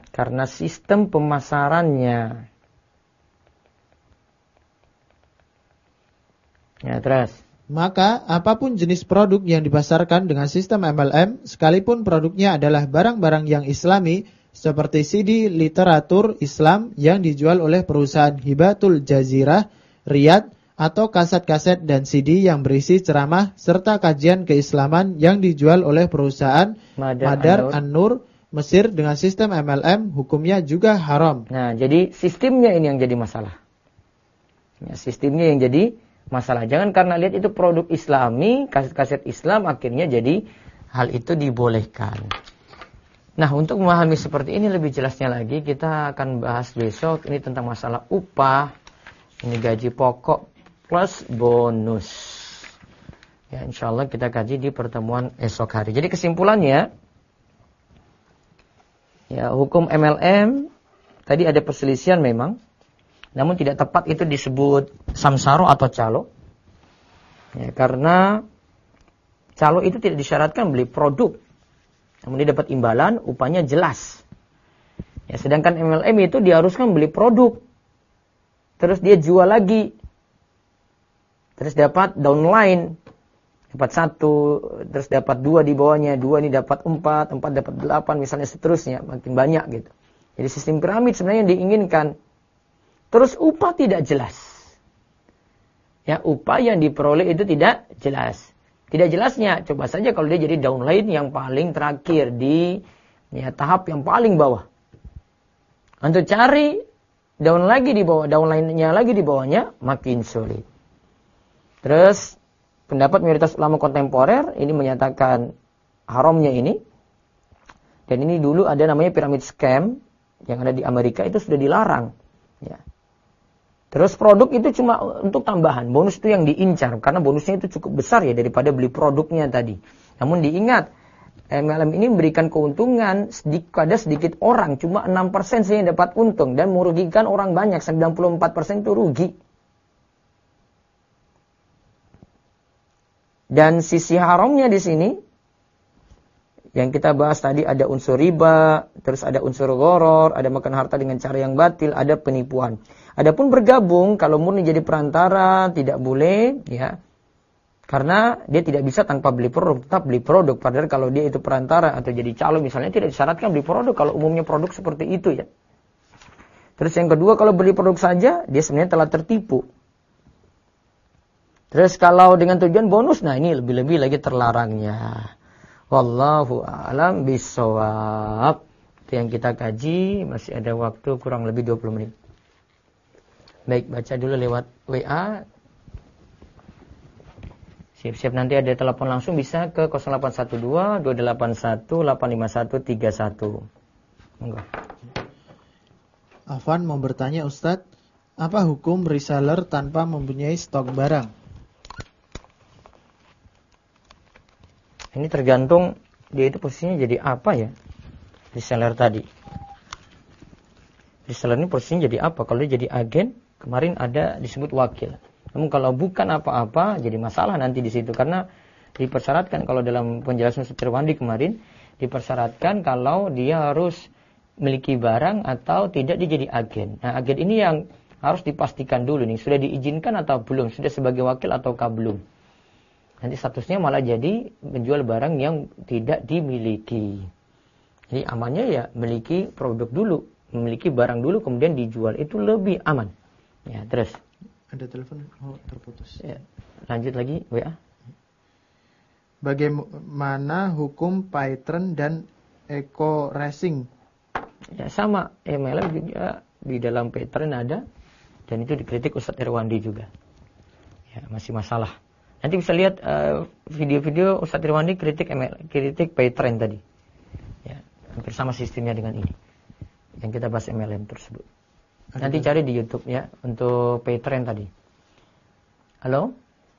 Ya, terus. Maka apapun jenis produk yang dipasarkan dengan sistem MLM, sekalipun produknya adalah barang-barang yang islami, seperti CD literatur Islam yang dijual oleh perusahaan Hibatul Jazirah, Riyadh, atau kaset-kaset dan CD yang berisi ceramah serta kajian keislaman yang dijual oleh perusahaan Madar An-Nur Mesir dengan sistem MLM, hukumnya juga haram. Nah, jadi sistemnya ini yang jadi masalah. Ya, sistemnya yang jadi masalah. Jangan karena lihat itu produk Islami, kaset-kaset Islam, akhirnya jadi hal itu dibolehkan. Nah, untuk memahami seperti ini lebih jelasnya lagi, kita akan bahas besok ini tentang masalah upah. Ini gaji pokok plus bonus. Ya, insyaallah kita kaji di pertemuan esok hari. Jadi kesimpulannya, ya, hukum MLM tadi ada perselisihan memang, namun tidak tepat itu disebut samsaro atau calo. Ya, karena calo itu tidak disyaratkan beli produk, namun dia dapat imbalan, upahnya jelas. Ya, sedangkan MLM itu diharuskan beli produk, terus dia jual lagi, terus dapat downline, dapat 1, terus dapat 2 di bawahnya, 2 ini dapat 4 dapat 8, misalnya seterusnya, makin banyak gitu. Jadi sistem piramid sebenarnya yang diinginkan. Terus upah tidak jelas. Ya, upah yang diperoleh itu tidak jelas. Tidak jelasnya, coba saja kalau dia jadi downline yang paling terakhir di tahap yang paling bawah. Untuk cari daun lagi di bawah, daun lainnya lagi di bawahnya, makin sulit. Terus pendapat mayoritas ulama kontemporer ini menyatakan haramnya ini. Dan ini dulu ada namanya piramid scam yang ada di Amerika, itu sudah dilarang. Ya. Terus produk itu cuma untuk tambahan, bonus itu yang diincar karena bonusnya itu cukup besar ya daripada beli produknya tadi. Namun diingat, MLM ini memberikan keuntungan pada sedikit orang, cuma 6% saja yang dapat untung dan merugikan orang banyak, 94% itu rugi. Dan sisi haramnya di sini yang kita bahas tadi ada unsur riba, terus ada unsur gharar, ada makan harta dengan cara yang batil, ada penipuan. Adapun bergabung kalau murni jadi perantara tidak boleh ya. Karena dia tidak bisa tanpa beli produk, tetap beli produk. Padahal kalau dia itu perantara atau jadi calo misalnya tidak disyaratkan beli produk kalau umumnya produk seperti itu ya. Terus yang kedua kalau beli produk saja dia sebenarnya telah tertipu. Terus kalau dengan tujuan bonus, nah ini lebih-lebih lagi terlarangnya. Wallahu a'lam bishawab. Itu yang kita kaji, masih ada waktu kurang lebih 20 menit. Baik, baca dulu lewat WA. Siap-siap nanti ada telepon langsung bisa ke 0812 281 85131. Monggo. Afan mau bertanya Ustadz, apa hukum reseller tanpa mempunyai stok barang? Ini tergantung dia itu posisinya jadi apa ya, reseller tadi. Reseller ini posisinya jadi apa? Kalau dia jadi agen, kemarin ada disebut wakil. Namun kalau bukan apa-apa, jadi masalah nanti di situ. Karena dipersyaratkan kalau dalam penjelasan Ustaz Irwandi kemarin, dipersyaratkan kalau dia harus memiliki barang atau tidak dia jadi agen. Nah agen ini yang harus dipastikan dulu nih, sudah diizinkan atau belum, sudah sebagai wakil ataukah belum. Nanti statusnya malah jadi menjual barang yang tidak dimiliki. Jadi amannya ya memiliki produk dulu, memiliki barang dulu kemudian dijual, itu lebih aman. Ya, terus. Ada telepon, terputus. Ya, lanjut lagi WA. Bagaimana hukum Python dan Eco Racing? Ya sama, MLM juga di dalam Python ada dan itu dikritik Ustadz Irwandi juga. Ya, masih masalah. Nanti bisa lihat video-video Ustadz Irwandi kritik Python tadi. Ya, hampir sama sistemnya dengan ini. Yang kita bahas MLM tersebut. Nanti cari di YouTube ya untuk Python tadi. Halo?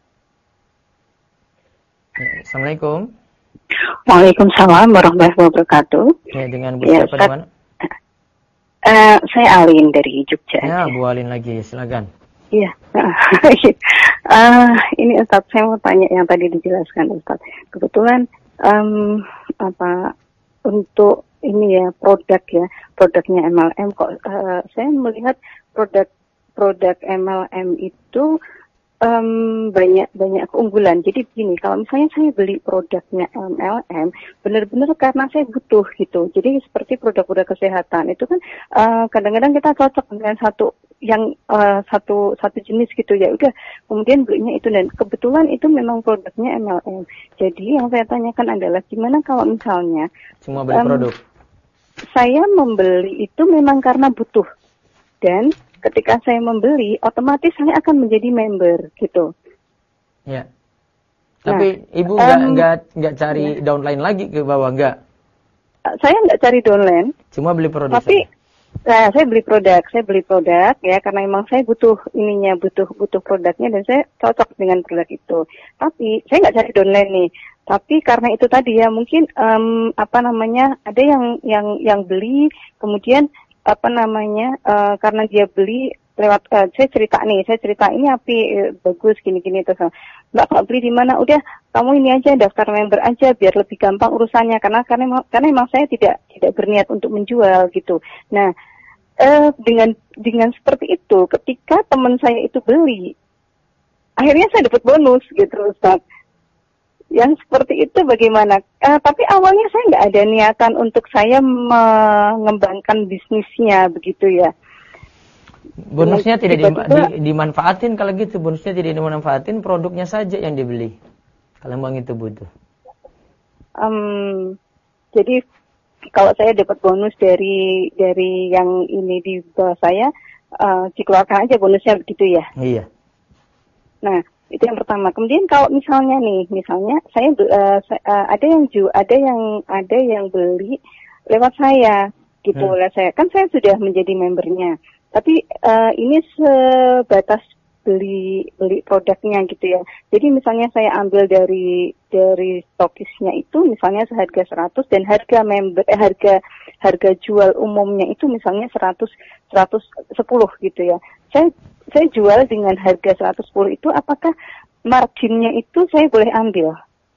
Ya, Assalamualaikum. Waalaikumsalam warahmatullahi wabarakatuh. Ya, dengan Bu siapa di mana? Saya Alin dari Jogja. Ya, Bu Alin lagi, silakan. Iya. Ini Ustaz, saya mau tanya yang tadi dijelaskan Ustaz. Kebetulan untuk ini ya produknya MLM kok saya melihat produk MLM itu banyak keunggulan. Jadi begini, kalau misalnya saya beli produknya MLM, benar-benar karena saya butuh gitu. Jadi seperti produk-produk kesehatan itu kan kadang-kadang kita cocok dengan satu jenis gitu ya. Udah, kemudian belinya itu dan kebetulan itu memang produknya MLM. Jadi yang saya tanyakan adalah gimana kalau misalnya semua beli produk. Saya membeli itu memang karena butuh dan ketika saya membeli, otomatis saya akan menjadi member gitu. Ya. Tapi Ibu nggak cari downline lagi ke bawah nggak? Saya nggak cari downline. Cuma beli produk. Tapi saya beli produk ya karena memang saya butuh produknya dan saya cocok dengan produk itu. Tapi saya nggak cari downline nih. Tapi karena itu tadi ya mungkin ada yang beli kemudian karena dia beli lewat saya cerita ini bagus gini terus Mbak beli di mana, udah kamu ini aja daftar member aja biar lebih gampang urusannya karena memang saya tidak berniat untuk menjual gitu. Nah dengan seperti itu ketika teman saya itu beli akhirnya saya dapat bonus gitu Ustaz. Yang seperti itu bagaimana? Tapi awalnya saya nggak ada niatan untuk saya mengembangkan bisnisnya begitu ya. Bonusnya tidak dimanfaatin kalau gitu. Bonusnya tidak dimanfaatin, produknya saja yang dibeli. Kalau memang itu butuh. Jadi kalau saya dapat bonus dari yang ini di bawah saya dikeluarkan aja bonusnya begitu ya. Iya. Nah, itu yang pertama. Kemudian kalau misalnya saya ada yang beli lewat saya gitu. Lah saya sudah menjadi membernya. Tapi ini sebatas beli produknya gitu ya. Jadi misalnya saya ambil dari stokisnya itu misalnya seharga 100 dan harga jual umumnya itu misalnya 110 gitu ya. Saya jual dengan harga 110 itu, apakah marginnya itu saya boleh ambil?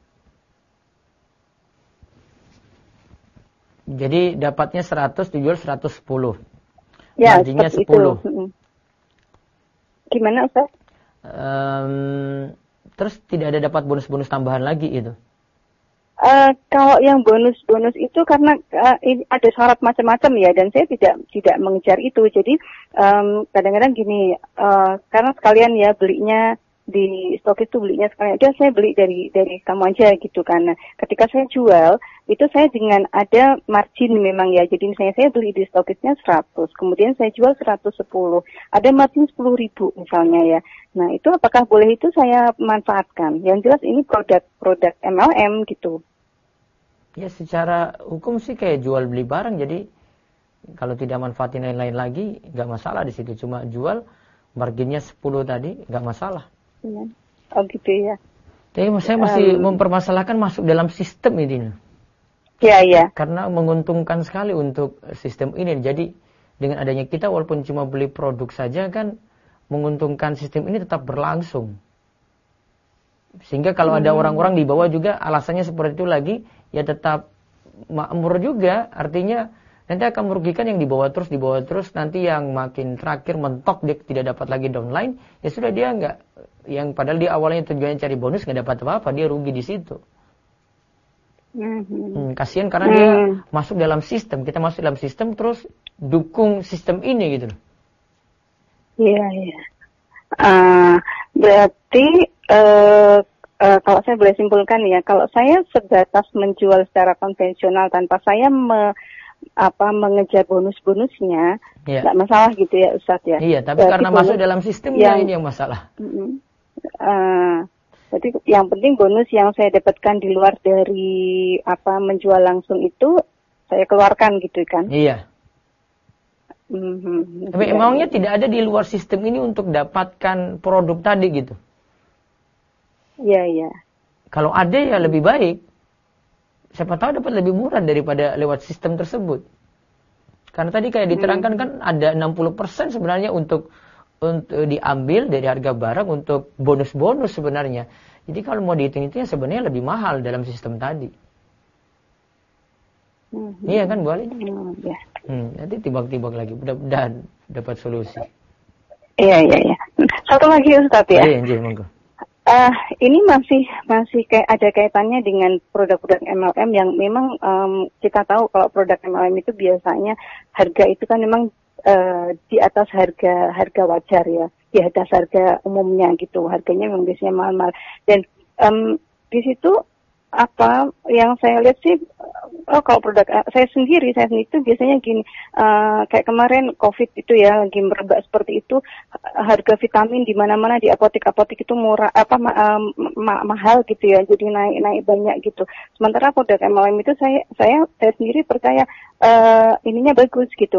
Jadi dapatnya 100 dijual 110. Ya, marginnya 10. Itu. Gimana Ustaz? Terus tidak ada dapat bonus-bonus tambahan lagi itu? Kalau yang bonus-bonus itu karena ini ada syarat macam-macam ya, dan saya tidak mengejar itu. Jadi kadang-kadang gini, karena sekalian ya belinya di stokis itu belinya sekalian. Udah saya beli dari kamu aja gitu kan. Nah, ketika saya jual itu saya dengan ada margin memang ya. Jadi misalnya saya beli di stokisnya 100, kemudian saya jual 110. Ada margin 10.000 misalnya ya. Nah, itu apakah boleh itu saya manfaatkan? Yang jelas ini produk MLM gitu. Ya, secara hukum sih kayak jual beli barang. Jadi kalau tidak manfaatin lain-lain lagi nggak masalah di situ. Cuma jual marginnya 10 tadi nggak masalah. Ya. Oh gitu ya. Tapi saya masih mempermasalahkan masuk dalam sistem ini. Iya. Karena menguntungkan sekali untuk sistem ini. Jadi dengan adanya kita walaupun cuma beli produk saja kan menguntungkan sistem ini tetap berlangsung. Sehingga kalau ada orang-orang di bawah juga alasannya seperti itu lagi, ya tetap makmur juga. Artinya nanti akan merugikan yang di bawah terus, nanti yang makin terakhir mentok dia tidak dapat lagi downline, ya sudah dia nggak, yang padahal di awalnya tujuannya cari bonus nggak dapat apa-apa, dia rugi di situ. Kasihan karena dia masuk dalam sistem, kita masuk dalam sistem terus dukung sistem ini gitu loh. Iya. Berarti kalau saya boleh simpulkan ya, kalau saya sebatas menjual secara konvensional tanpa saya mengejar bonusnya, nggak masalah gitu ya Ustadz ya. Iya, tapi berarti karena masuk dalam sistemnya ini yang masalah. Jadi yang penting bonus yang saya dapatkan di luar dari menjual langsung itu saya keluarkan gitu kan? Iya. Tapi emangnya tidak ada di luar sistem ini untuk dapatkan produk tadi gitu? Iya. Kalau ada ya lebih baik. Siapa tahu dapat lebih murah daripada lewat sistem tersebut. Karena tadi kayak diterangkan kan ada 60% sebenarnya untuk diambil dari harga barang untuk bonus-bonus sebenarnya. Jadi kalau mau dihitung itu ya sebenarnya lebih mahal dalam sistem tadi. Iya kan Bu Ali? Ya. Nanti tibak-tibak lagi. Mudah-mudahan dapat solusi. Iya. Satu lagi Ustaz ya. Iya, monggo. Ini masih kayak ada kaitannya dengan produk-produk MLM yang memang kita tahu kalau produk MLM itu biasanya harga itu kan memang di atas harga wajar ya, di atas harga umumnya gitu, harganya memang biasanya mahal-mahal. Dan di situ yang saya lihat sih, kalau produk saya sendiri itu biasanya gini, kayak kemarin COVID itu ya lagi merebak seperti itu, harga vitamin di mana-mana di apotek-apotek itu murah, mahal gitu ya, jadi naik banyak gitu. Sementara produk MLM itu saya sendiri percaya ininya bagus gitu,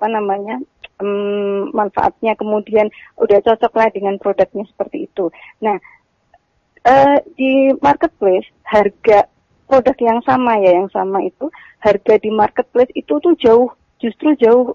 manfaatnya, kemudian udah cocok lah dengan produknya seperti itu. Nah, di marketplace harga produk yang sama itu harga di marketplace itu tuh justru jauh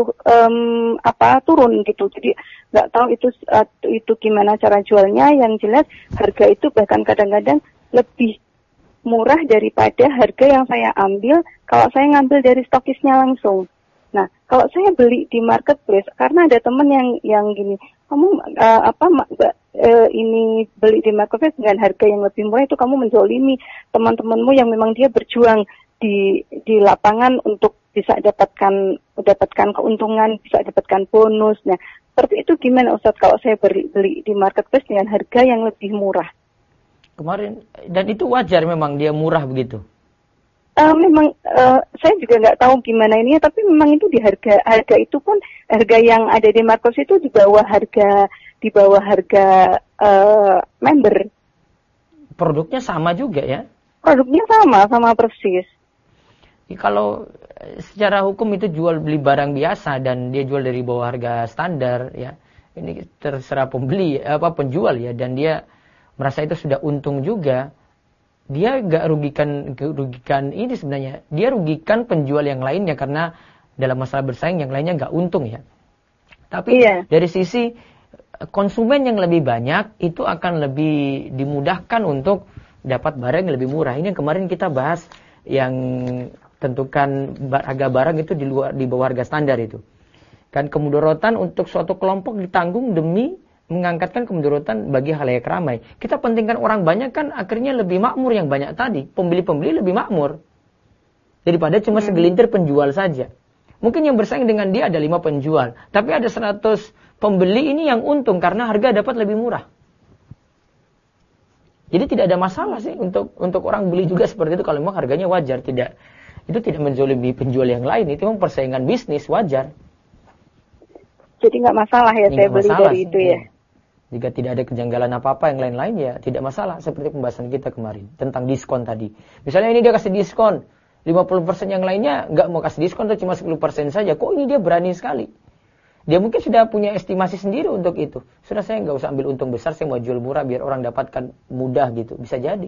turun gitu. Jadi nggak tahu itu gimana cara jualnya. Yang jelas harga itu bahkan kadang-kadang lebih murah daripada harga yang saya ambil kalau saya ngambil dari stokisnya langsung. Nah, kalau saya beli di marketplace, karena ada teman yang gini, kamu ini beli di marketplace dengan harga yang lebih murah itu kamu menzolimi teman-temanmu yang memang dia berjuang di lapangan untuk bisa dapatkan keuntungan, bisa dapatkan bonus. Nah, seperti itu gimana Ustadz kalau saya beli di marketplace dengan harga yang lebih murah? Kemarin, dan itu wajar memang dia murah begitu? memang saya juga nggak tahu gimana ini, tapi memang itu di harga itu pun harga yang ada di Marcos itu di bawah harga member. Produknya sama juga ya? Produknya sama persis. Kalau secara hukum itu jual beli barang biasa dan dia jual dari bawah harga standar ya, ini terserah pembeli penjual ya, dan dia merasa itu sudah untung juga, dia nggak rugikan ini sebenarnya, dia rugikan penjual yang lainnya karena dalam masalah bersaing yang lainnya nggak untung ya. Tapi dari sisi konsumen yang lebih banyak itu akan lebih dimudahkan untuk dapat barang yang lebih murah. Ini yang kemarin kita bahas, yang tentukan harga barang itu di bawah harga standar itu. Kan kemudaratan untuk suatu kelompok ditanggung demi mengangkatkan kemudaratan bagi khalayak ramai. Kita pentingkan orang banyak kan akhirnya lebih makmur yang banyak tadi. Pembeli-pembeli lebih makmur daripada cuma segelintir penjual saja. Mungkin yang bersaing dengan dia ada 5 penjual, tapi ada 100 pembeli ini yang untung karena harga dapat lebih murah. Jadi tidak ada masalah sih untuk orang beli juga seperti itu kalau memang harganya wajar, itu tidak menzolimi penjual yang lain, itu memang persaingan bisnis wajar. Jadi nggak masalah ya saya beli dari sih, itu ya. Jika tidak ada kejanggalan apa-apa yang lain-lain ya tidak masalah, seperti pembahasan kita kemarin tentang diskon tadi. Misalnya ini dia kasih diskon 50%, yang lainnya nggak mau kasih diskon atau cuma 10% saja. Kok ini dia berani sekali? Dia mungkin sudah punya estimasi sendiri untuk itu. Sudah, saya nggak usah ambil untung besar, saya mau jual murah biar orang dapatkan mudah gitu. Bisa jadi.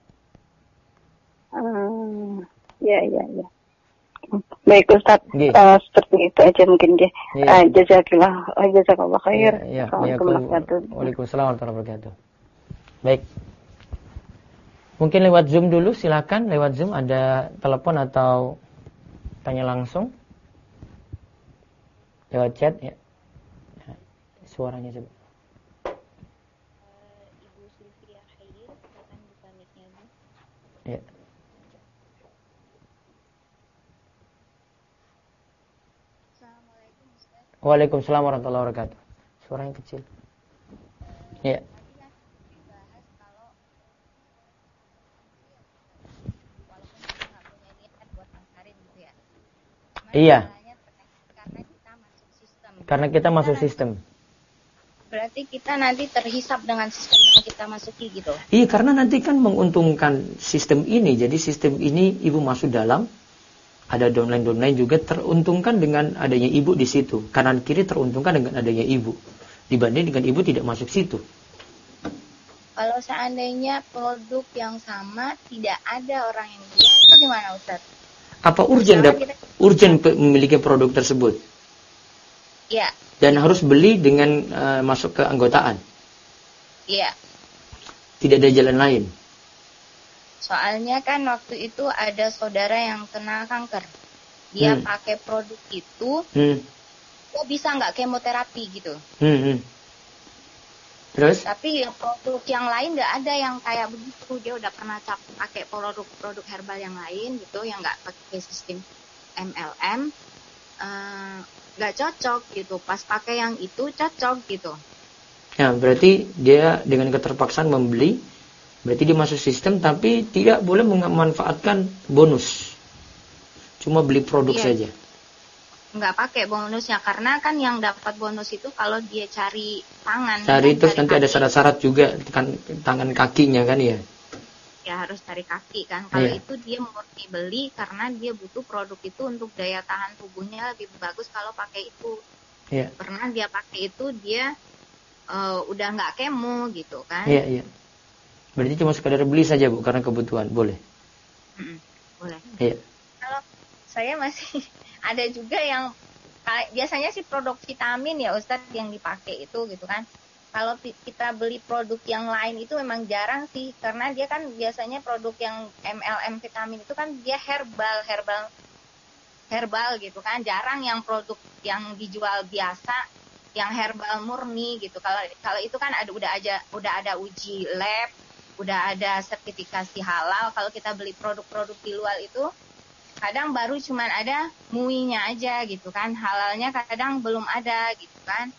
Ya. Baik Ustaz, seperti itu aja mungkin ya. Jazakallah khair. Waalaikumsalam warahmatullahi wabarakatuh. Baik. Mungkin lewat Zoom dulu, silakan lewat Zoom, ada telepon atau tanya langsung. Lewat chat ya. Suaranya coba. Ibu Sylvia Khair, silakan buka mic-nya Bu. Ya. Assalamualaikum Ustaz. Waalaikumsalam warahmatullahi wabarakatuh. Suaranya kecil. Ya. Tadi kan dibahas kalau walaupun kita nggak punya niat buat masarin gitu ya. Iya. Karena kita masuk sistem. Berarti kita nanti terhisap dengan sistem yang kita masuki gitu. Iya, karena nanti kan menguntungkan sistem ini. Jadi sistem ini ibu masuk dalam, ada downline juga teruntungkan dengan adanya ibu di situ. Kanan kiri teruntungkan dengan adanya ibu, dibanding dengan ibu tidak masuk situ. Kalau seandainya produk yang sama tidak ada orang yang jual, itu gimana Ustaz? Apa urgen memiliki produk tersebut? Iya. Dan harus beli dengan masuk ke anggotaan. Iya. Tidak ada jalan lain. Soalnya kan waktu itu ada saudara yang kena kanker. Dia pakai produk itu, dia bisa nggak kemoterapi gitu. Terus? Tapi produk yang lain nggak ada yang kayak begitu. Dia udah pernah pakai produk herbal yang lain gitu, yang nggak pakai sistem MLM. Nggak cocok gitu. Pas pakai yang itu cocok gitu. Ya, berarti dia dengan keterpaksaan membeli, berarti dia masuk sistem tapi tidak boleh memanfaatkan bonus. Cuma beli produk saja. Nggak pakai bonusnya karena kan yang dapat bonus itu kalau dia cari tangan. Cari terus nanti ada syarat-syarat juga tangan kakinya kan ya. Ya harus cari kaki kan. Kalau itu dia murni beli karena dia butuh produk itu untuk daya tahan tubuhnya lebih bagus kalau pakai itu. Iya. Pernah dia pakai itu dia udah nggak kemo gitu kan. Iya. Berarti cuma sekadar beli saja Bu karena kebutuhan, boleh? Boleh. Iya. Kalau saya masih ada juga yang biasanya sih produk vitamin ya Ustadz yang dipakai itu gitu kan. Kalau kita beli produk yang lain itu memang jarang sih karena dia kan biasanya produk yang MLM vitamin itu kan dia herbal gitu kan. Jarang yang produk yang dijual biasa yang herbal murni gitu. Kalau itu kan udah ada uji lab, udah ada sertifikasi halal. Kalau kita beli produk-produk di luar itu kadang baru cuman ada MUI-nya aja gitu kan. Halalnya kadang belum ada gitu kan.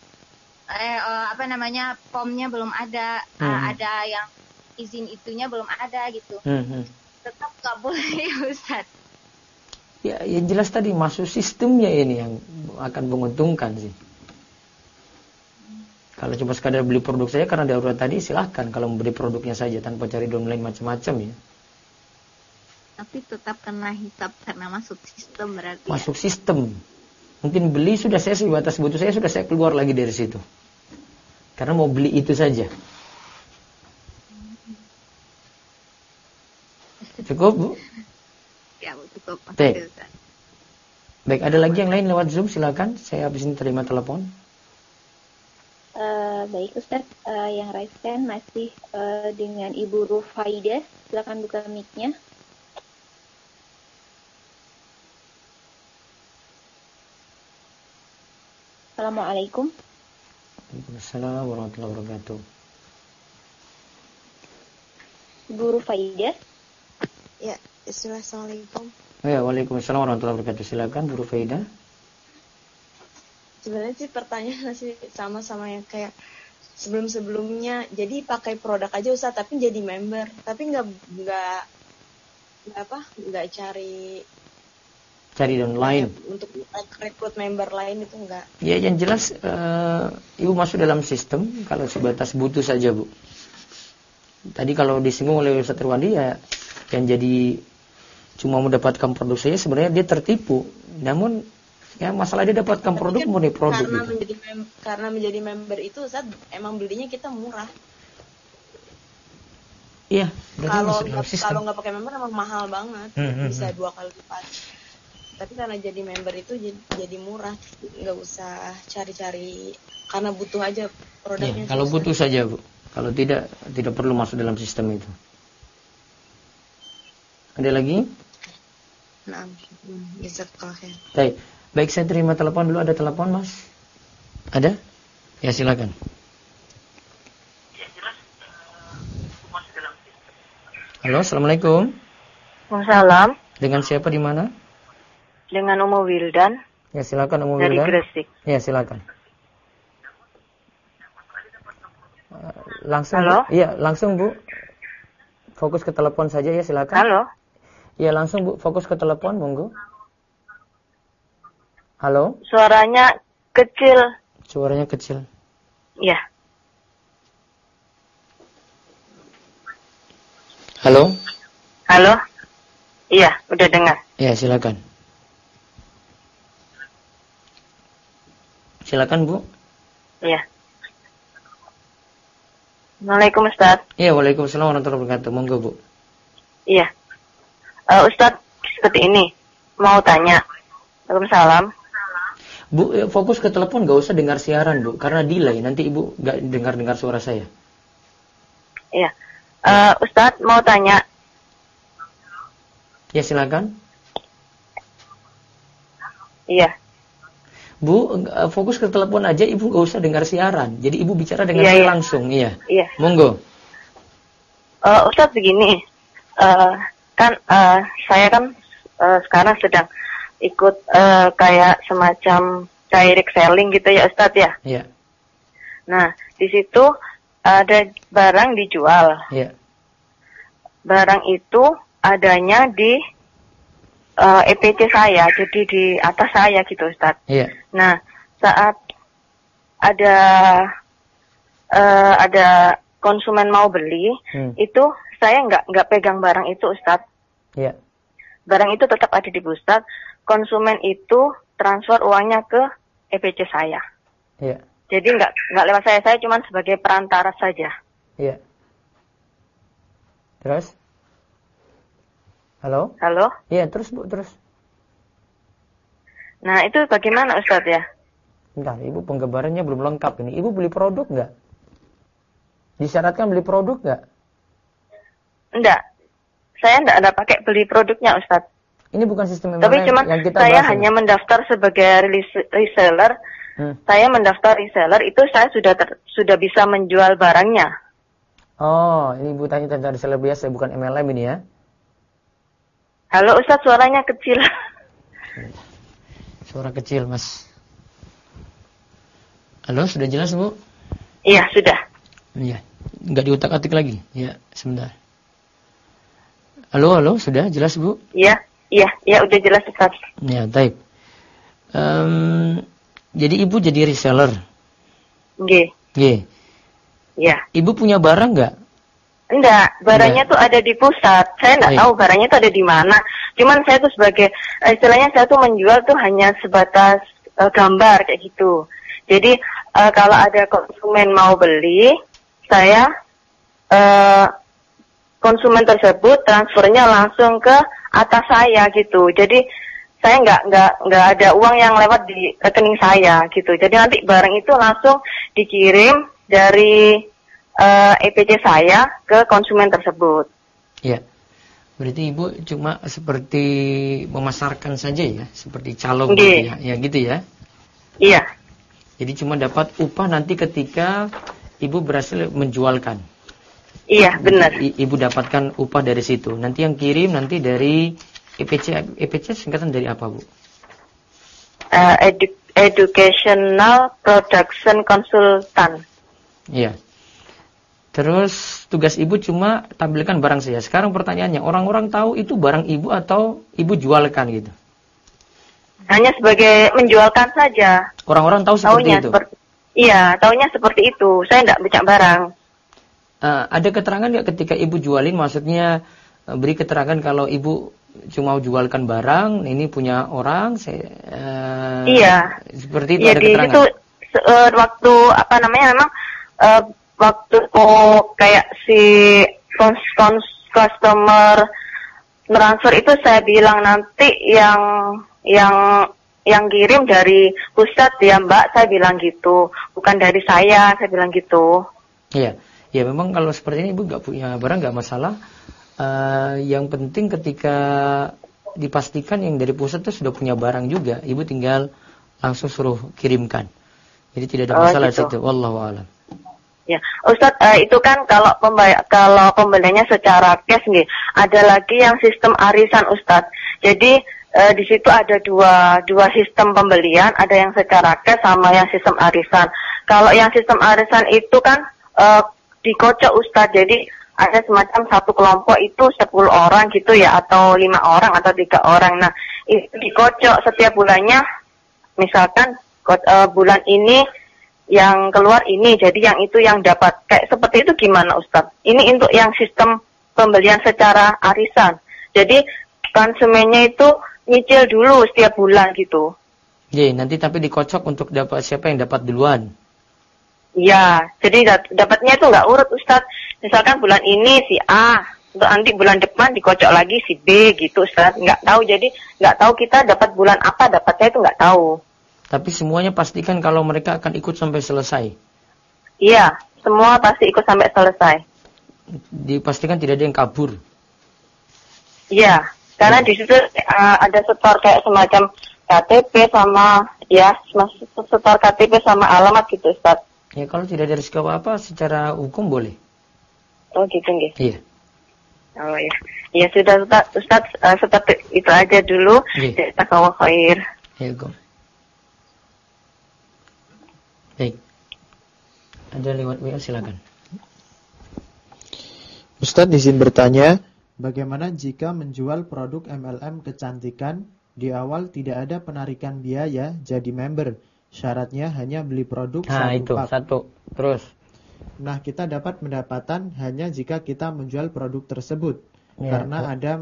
POM-nya belum ada, ada yang izin itunya belum ada gitu. Tetap nggak boleh ya Ustaz. Ya, yang jelas tadi masuk sistemnya ini yang akan menguntungkan sih. Kalau cuma sekadar beli produk saja karena darurat tadi, silahkan kalau membeli produknya saja tanpa cari downline macam-macam ya. Tapi tetap kena hisap karena masuk sistem berarti. Masuk sistem. Mungkin beli sudah saya sebatas butuh saya sudah saya keluar lagi dari situ. Karena mau beli itu saja. Cukup, Bu? Ya, cukup. Baik. Baik, ada lagi yang lain lewat Zoom, silakan. Saya habis ini terima telepon. Baik Ustadz, yang raise hand masih dengan Ibu Rufaidah. Silakan buka mic-nya. Assalamualaikum. Waalaikumsalam warahmatullahi wabarakatuh. Ibu Rufaidah. Ya, assalamualaikum. Ya, waalaikumsalam warahmatullahi wabarakatuh. Silakan Bu Rufaidah. Sebenarnya sih pertanyaan masih sama-sama yang kayak sebelum-sebelumnya. Jadi pakai produk aja Ustaz, tapi jadi member. Tapi nggak cari online untuk rekrut member lain itu enggak. Ya, yang jelas Ibu masuk dalam sistem kalau sebatas butuh saja, Bu. Tadi kalau disinggung oleh Ustaz Irwandi ya, yang jadi cuma mendapatkan produk saya sebenarnya dia tertipu. Namun ya masalah dia dapatkan produk kan murni produk karena menjadi member itu Ustaz emang belinya kita murah. Iya, kalau nggak pakai member emang mahal banget, bisa 2 kali lipat. Tapi karena jadi member itu jadi murah, nggak usah cari-cari karena butuh aja produknya. Ya, kalau butuh saja, Bu. Kalau tidak perlu masuk dalam sistem itu. Ada lagi? Nah, jazakallah khair. Baik, saya terima telepon dulu. Ada telepon, Mas? Ada? Ya, silakan. Halo, assalamualaikum. Waalaikumsalam. Dengan siapa di mana? Dengan Umu Wildan. Ya, silakan Umu Dari Wildan. Gresik. Ya, silakan. Langsung. Halo? Iya, langsung Bu. Fokus ke telepon saja ya, silakan. Halo. Iya, langsung Bu, fokus ke telepon, monggo. Halo? Suaranya kecil. Suaranya kecil. Iya. Halo? Halo? Iya, udah dengar. Iya, silakan. Silakan, Bu. Iya. Assalamualaikum Ustaz. Iya, waalaikumsalam warahmatullahi wabarakatuh. Monggo, Bu. Iya. Ustaz, seperti ini. Mau tanya. Waalaikumsalam. Bu, fokus ke telepon, gak usah dengar siaran, Bu. Karena delay, nanti Ibu gak dengar suara saya. Iya. Ustaz, mau tanya. Ya, silakan. Iya. Bu, fokus ke telepon aja, Ibu gak usah dengar siaran. Jadi Ibu bicara dengan saya langsung, iya. Iya. Monggo. Ustaz begini, saya kan sekarang sedang ikut kayak semacam direct selling gitu ya Ustaz ya. Iya. Nah, di situ ada barang dijual. Iya. Barang itu adanya di EPC saya, jadi di atas saya gitu Ustaz. Iya. Nah, saat ada konsumen mau beli, itu saya nggak pegang barang itu Ustaz. Iya. Barang itu tetap ada di pusat, konsumen itu transfer uangnya ke EPC saya. Iya. Jadi nggak lewat saya cuma sebagai perantara saja. Iya. Terus? Halo? Halo? Iya, terus Bu, terus. Nah, itu bagaimana Ustadz ya? Bentar, Ibu penggambarannya belum lengkap ini. Ibu beli produk nggak? Disyaratkan beli produk nggak? Enggak. Saya enggak ada pakai beli produknya Ustadz. Ini bukan sistem Tapi MLM cuma yang kita saya bahas hanya ini. mendaftar sebagai reseller. Saya mendaftar reseller itu saya sudah bisa menjual barangnya. Oh, ini Ibu tanya tentang reseller biasa, bukan MLM ini ya? Halo Ustadz, suaranya kecil. Suara kecil, Mas. Halo, sudah jelas, Bu? Iya, sudah. Iya. Enggak diutak-atik lagi. Ya, sebentar. Halo, sudah jelas, Bu? Iya. Iya, udah jelas Ustaz. Ya, baik. Jadi ibu jadi reseller. Nggih. Iya. Ibu punya barang nggak? Enggak, barangnya tuh ada di pusat. Saya nggak tahu barangnya tuh ada di mana. Cuman saya tuh sebagai istilahnya saya tuh menjual tuh hanya sebatas gambar kayak gitu. Jadi kalau ada konsumen mau beli, saya konsumen tersebut transfernya langsung ke atas saya gitu. Jadi saya nggak ada uang yang lewat di rekening saya gitu. Jadi nanti barang itu langsung dikirim dari EPC saya ke konsumen tersebut. Ya. Berarti ibu cuma seperti memasarkan saja ya, seperti calon gitu ya, gitu ya? Iya. Jadi cuma dapat upah nanti ketika ibu berhasil menjualkan. Iya, benar. Ibu dapatkan upah dari situ. Nanti yang kirim nanti dari EPC. EPC singkatan dari apa, Bu? Educational Production Consultant. Iya. Terus tugas ibu cuma tampilkan barang saya. Sekarang pertanyaannya, orang-orang tahu itu barang ibu atau ibu jualkan gitu? Hanya sebagai menjualkan saja. Orang-orang tahu seperti itu? Iya, taunya seperti itu. Saya tidak becak barang. Ada keterangan nggak ketika ibu jualin? Maksudnya beri keterangan kalau ibu cuma jualkan barang, ini punya orang. Iya. Seperti itu iya, ada keterangan? Itu waktu apa namanya memang waktu kayak si customer transfer itu saya bilang nanti yang kirim dari pusat ya Mbak, saya bilang gitu, bukan dari saya bilang gitu. Iya, ya memang kalau seperti ini ibu nggak punya barang nggak masalah. Yang penting ketika dipastikan yang dari pusat itu sudah punya barang juga, ibu tinggal langsung suruh kirimkan. Jadi tidak ada masalah di situ. Wallahu a'lam. Ya, Ustadz, itu kan kalau pembeliannya secara cash nih, ada lagi yang sistem arisan Ustadz. Jadi di situ ada dua sistem pembelian, ada yang secara cash sama yang sistem arisan. Kalau yang sistem arisan itu kan dikocok Ustadz, jadi ada semacam satu kelompok itu 10 orang gitu ya, atau 5 orang atau 3 orang. Nah, itu dikocok setiap bulannya, misalkan bulan ini yang keluar ini, jadi yang itu yang dapat. Kayak seperti itu gimana Ustadz? Ini untuk yang sistem pembelian secara arisan. Jadi konsumennya itu nyicil dulu setiap bulan gitu. Iya, nanti tapi dikocok untuk dapat siapa yang dapat duluan. Iya, jadi dapatnya itu nggak urut Ustadz. Misalkan bulan ini si A, untuk nanti bulan depan dikocok lagi si B gitu Ustadz. Nggak tahu, jadi nggak tahu kita dapat bulan apa, dapatnya itu nggak tahu. Tapi semuanya pastikan kalau mereka akan ikut sampai selesai. Iya, semua pasti ikut sampai selesai. Dipastikan tidak ada yang kabur. Iya, karena di situ ada setor kayak semacam KTP sama setor KTP sama alamat gitu Ustaz. Ya kalau tidak ada risiko apa-apa secara hukum boleh. Oh gitu nggih. Iya. Oh iya. Ya sudah Ustaz, seperti itu aja dulu. Jazakallahu khair. Ya, baik. Ada lewat WA silakan. Ustadz izin bertanya, bagaimana jika menjual produk MLM kecantikan, di awal tidak ada penarikan biaya jadi member, syaratnya hanya beli produk satu. Terus? Nah, kita dapat pendapatan hanya jika kita menjual produk tersebut, karena ada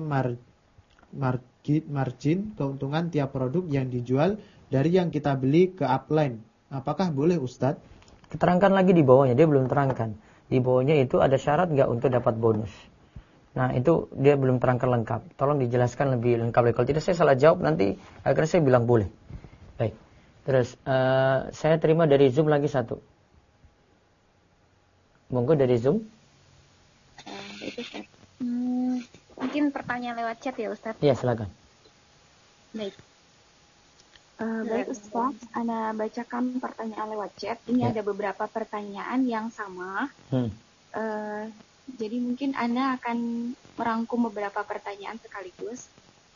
margin keuntungan tiap produk yang dijual dari yang kita beli ke upline. Apakah boleh Ustadz? Keterangkan lagi di bawahnya, dia belum terangkan. Di bawahnya itu ada syarat nggak untuk dapat bonus. Nah itu dia belum terangkan lengkap. Tolong dijelaskan lebih lengkap. Kalau tidak saya salah jawab nanti akhirnya saya bilang boleh. Baik. Terus saya terima dari Zoom lagi satu. Monggo dari Zoom. Mungkin pertanyaan lewat chat ya Ustaz? Iya silakan. Baik. Baik Ustaz, Anda bacakan pertanyaan lewat chat. Ini ada beberapa pertanyaan yang sama. Jadi mungkin Anda akan merangkum beberapa pertanyaan sekaligus.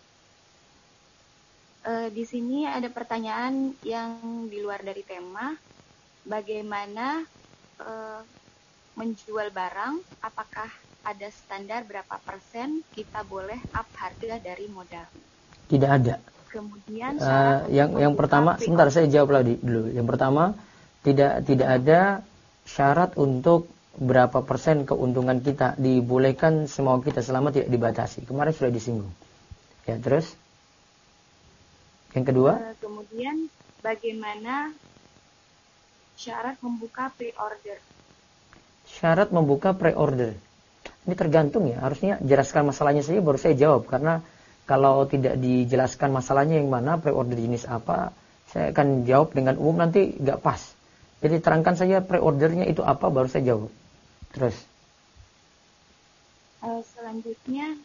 Di sini ada pertanyaan yang di luar dari tema. Bagaimana menjual barang? Apakah ada standar berapa persen kita boleh up harga dari modal? Tidak ada. Kemudian yang pertama, sebentar saya jawab lagi dulu. Yang pertama, tidak ada syarat untuk berapa persen keuntungan kita, dibolehkan semau kita selama tidak dibatasi. Kemarin sudah disinggung. Ya, terus yang kedua, kemudian bagaimana syarat membuka pre-order? Syarat membuka pre-order. Ini tergantung ya, harusnya jelaskan masalahnya saja baru saya jawab, karena kalau tidak dijelaskan masalahnya yang mana, pre-order jenis apa, saya akan jawab dengan umum nanti nggak pas. Jadi terangkan saja pre-ordernya itu apa, baru saya jawab. Terus selanjutnya,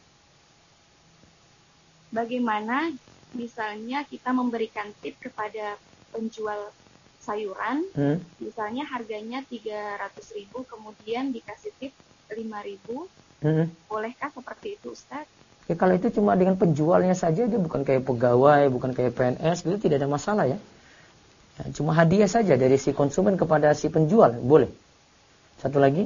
bagaimana misalnya kita memberikan tip kepada penjual sayuran, misalnya harganya 300.000, kemudian dikasih tip 5.000, bolehkah seperti itu, Ustaz? Ya, kalau itu cuma dengan penjualnya saja, dia bukan kayak pegawai, bukan kayak PNS, itu tidak ada masalah ya. Cuma hadiah saja dari si konsumen kepada si penjual, boleh. Satu lagi.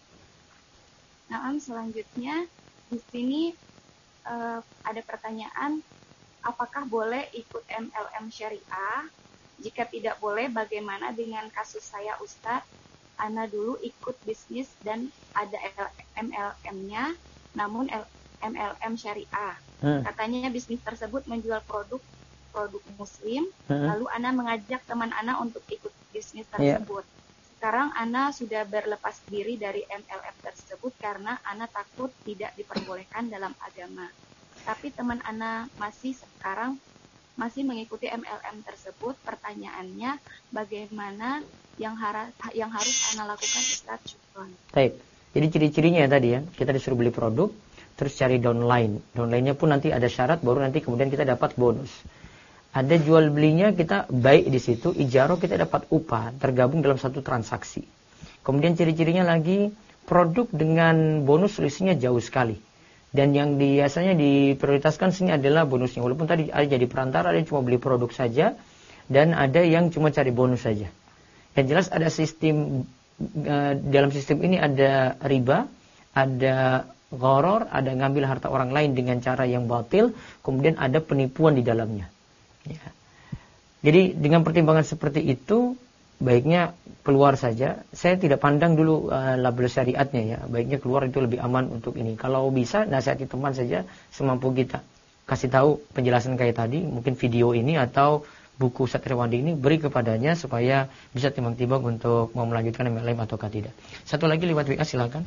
Nah, selanjutnya di sini ada pertanyaan, apakah boleh ikut MLM syariah? Jika tidak boleh, bagaimana dengan kasus saya, Ustadz? Ana dulu ikut bisnis dan ada MLM-nya, namun MLM syariah. Katanya bisnis tersebut menjual produk muslim, lalu Ana mengajak teman Ana untuk ikut bisnis tersebut. Sekarang Ana sudah berlepas diri dari MLM tersebut karena Ana takut tidak diperbolehkan dalam agama. Tapi teman Ana sekarang masih mengikuti MLM tersebut. Pertanyaannya, bagaimana yang harus Ana lakukan, Ustaz? Syukron. Baik. Jadi ciri-cirinya tadi ya, kita disuruh beli produk, terus cari downline. Downline-nya pun nanti ada syarat, baru nanti kemudian kita dapat bonus. Ada jual belinya, kita baik di situ, ijarah kita dapat upah, tergabung dalam satu transaksi. Kemudian ciri-cirinya lagi, produk dengan bonus selisihnya jauh sekali. Dan yang biasanya diprioritaskan sini adalah bonusnya. Walaupun tadi ada jadi perantara, ada yang cuma beli produk saja, dan ada yang cuma cari bonus saja. Yang jelas ada sistem, dalam sistem ini ada riba, ada gharar, ada ngambil harta orang lain dengan cara yang batil, kemudian ada penipuan di dalamnya. Ya. Jadi dengan pertimbangan seperti itu, baiknya keluar saja. Saya tidak pandang dulu label syariatnya ya. Baiknya keluar, itu lebih aman untuk ini. Kalau bisa nasihati teman saja semampu kita. Kasih tahu penjelasan kayak tadi, mungkin video ini atau buku Ustaz Irwandi ini beri kepadanya supaya bisa timbang-timbang untuk mau melanjutkan MLM ataukah tidak. Satu lagi lewat WA, silakan.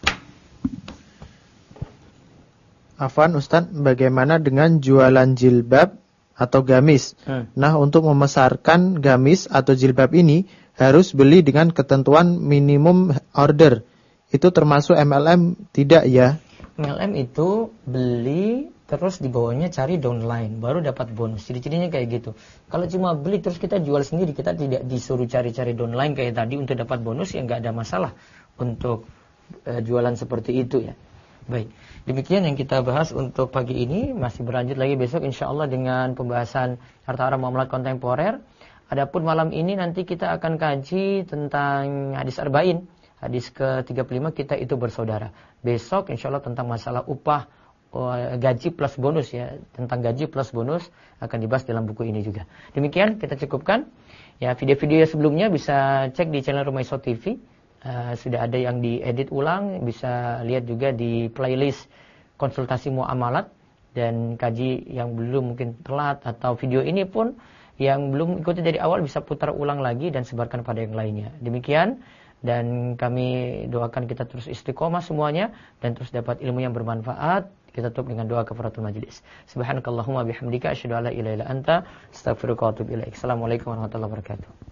Afwan Ustaz, bagaimana dengan jualan jilbab atau gamis? Nah, untuk memasarkan gamis atau jilbab ini harus beli dengan ketentuan minimum order. Itu termasuk MLM tidak ya? MLM itu beli terus di bawahnya cari downline, baru dapat bonus. Ciri-cirinya kayak gitu. Kalau cuma beli terus kita jual sendiri, kita tidak disuruh cari-cari downline kayak tadi untuk dapat bonus, ya nggak ada masalah untuk jualan seperti itu ya. Baik, demikian yang kita bahas untuk pagi ini. Masih berlanjut lagi besok insya Allah dengan pembahasan harta haram muamalat kontemporer. Adapun malam ini nanti kita akan kaji tentang hadis arba'in, hadis ke-35, kita itu bersaudara. Besok insya Allah tentang masalah upah, gaji plus bonus ya. Tentang gaji plus bonus akan dibahas dalam buku ini juga. Demikian kita cukupkan. Ya, video-video sebelumnya bisa cek di channel Rumah Iso TV. Sudah ada yang diedit ulang, bisa lihat juga di playlist konsultasi muamalat, dan kaji yang belum mungkin telat atau video ini pun yang belum ikuti dari awal bisa putar ulang lagi dan sebarkan pada yang lainnya. Demikian, dan kami doakan kita terus istiqomah semuanya dan terus dapat ilmu yang bermanfaat. Kita tutup dengan doa kafaratul majlis. Subhanakallahumma bihamdika asyhadu an la ilaha illa anta astaghfiruka wa atubu ilaik. Assalamualaikum warahmatullahi wabarakatuh.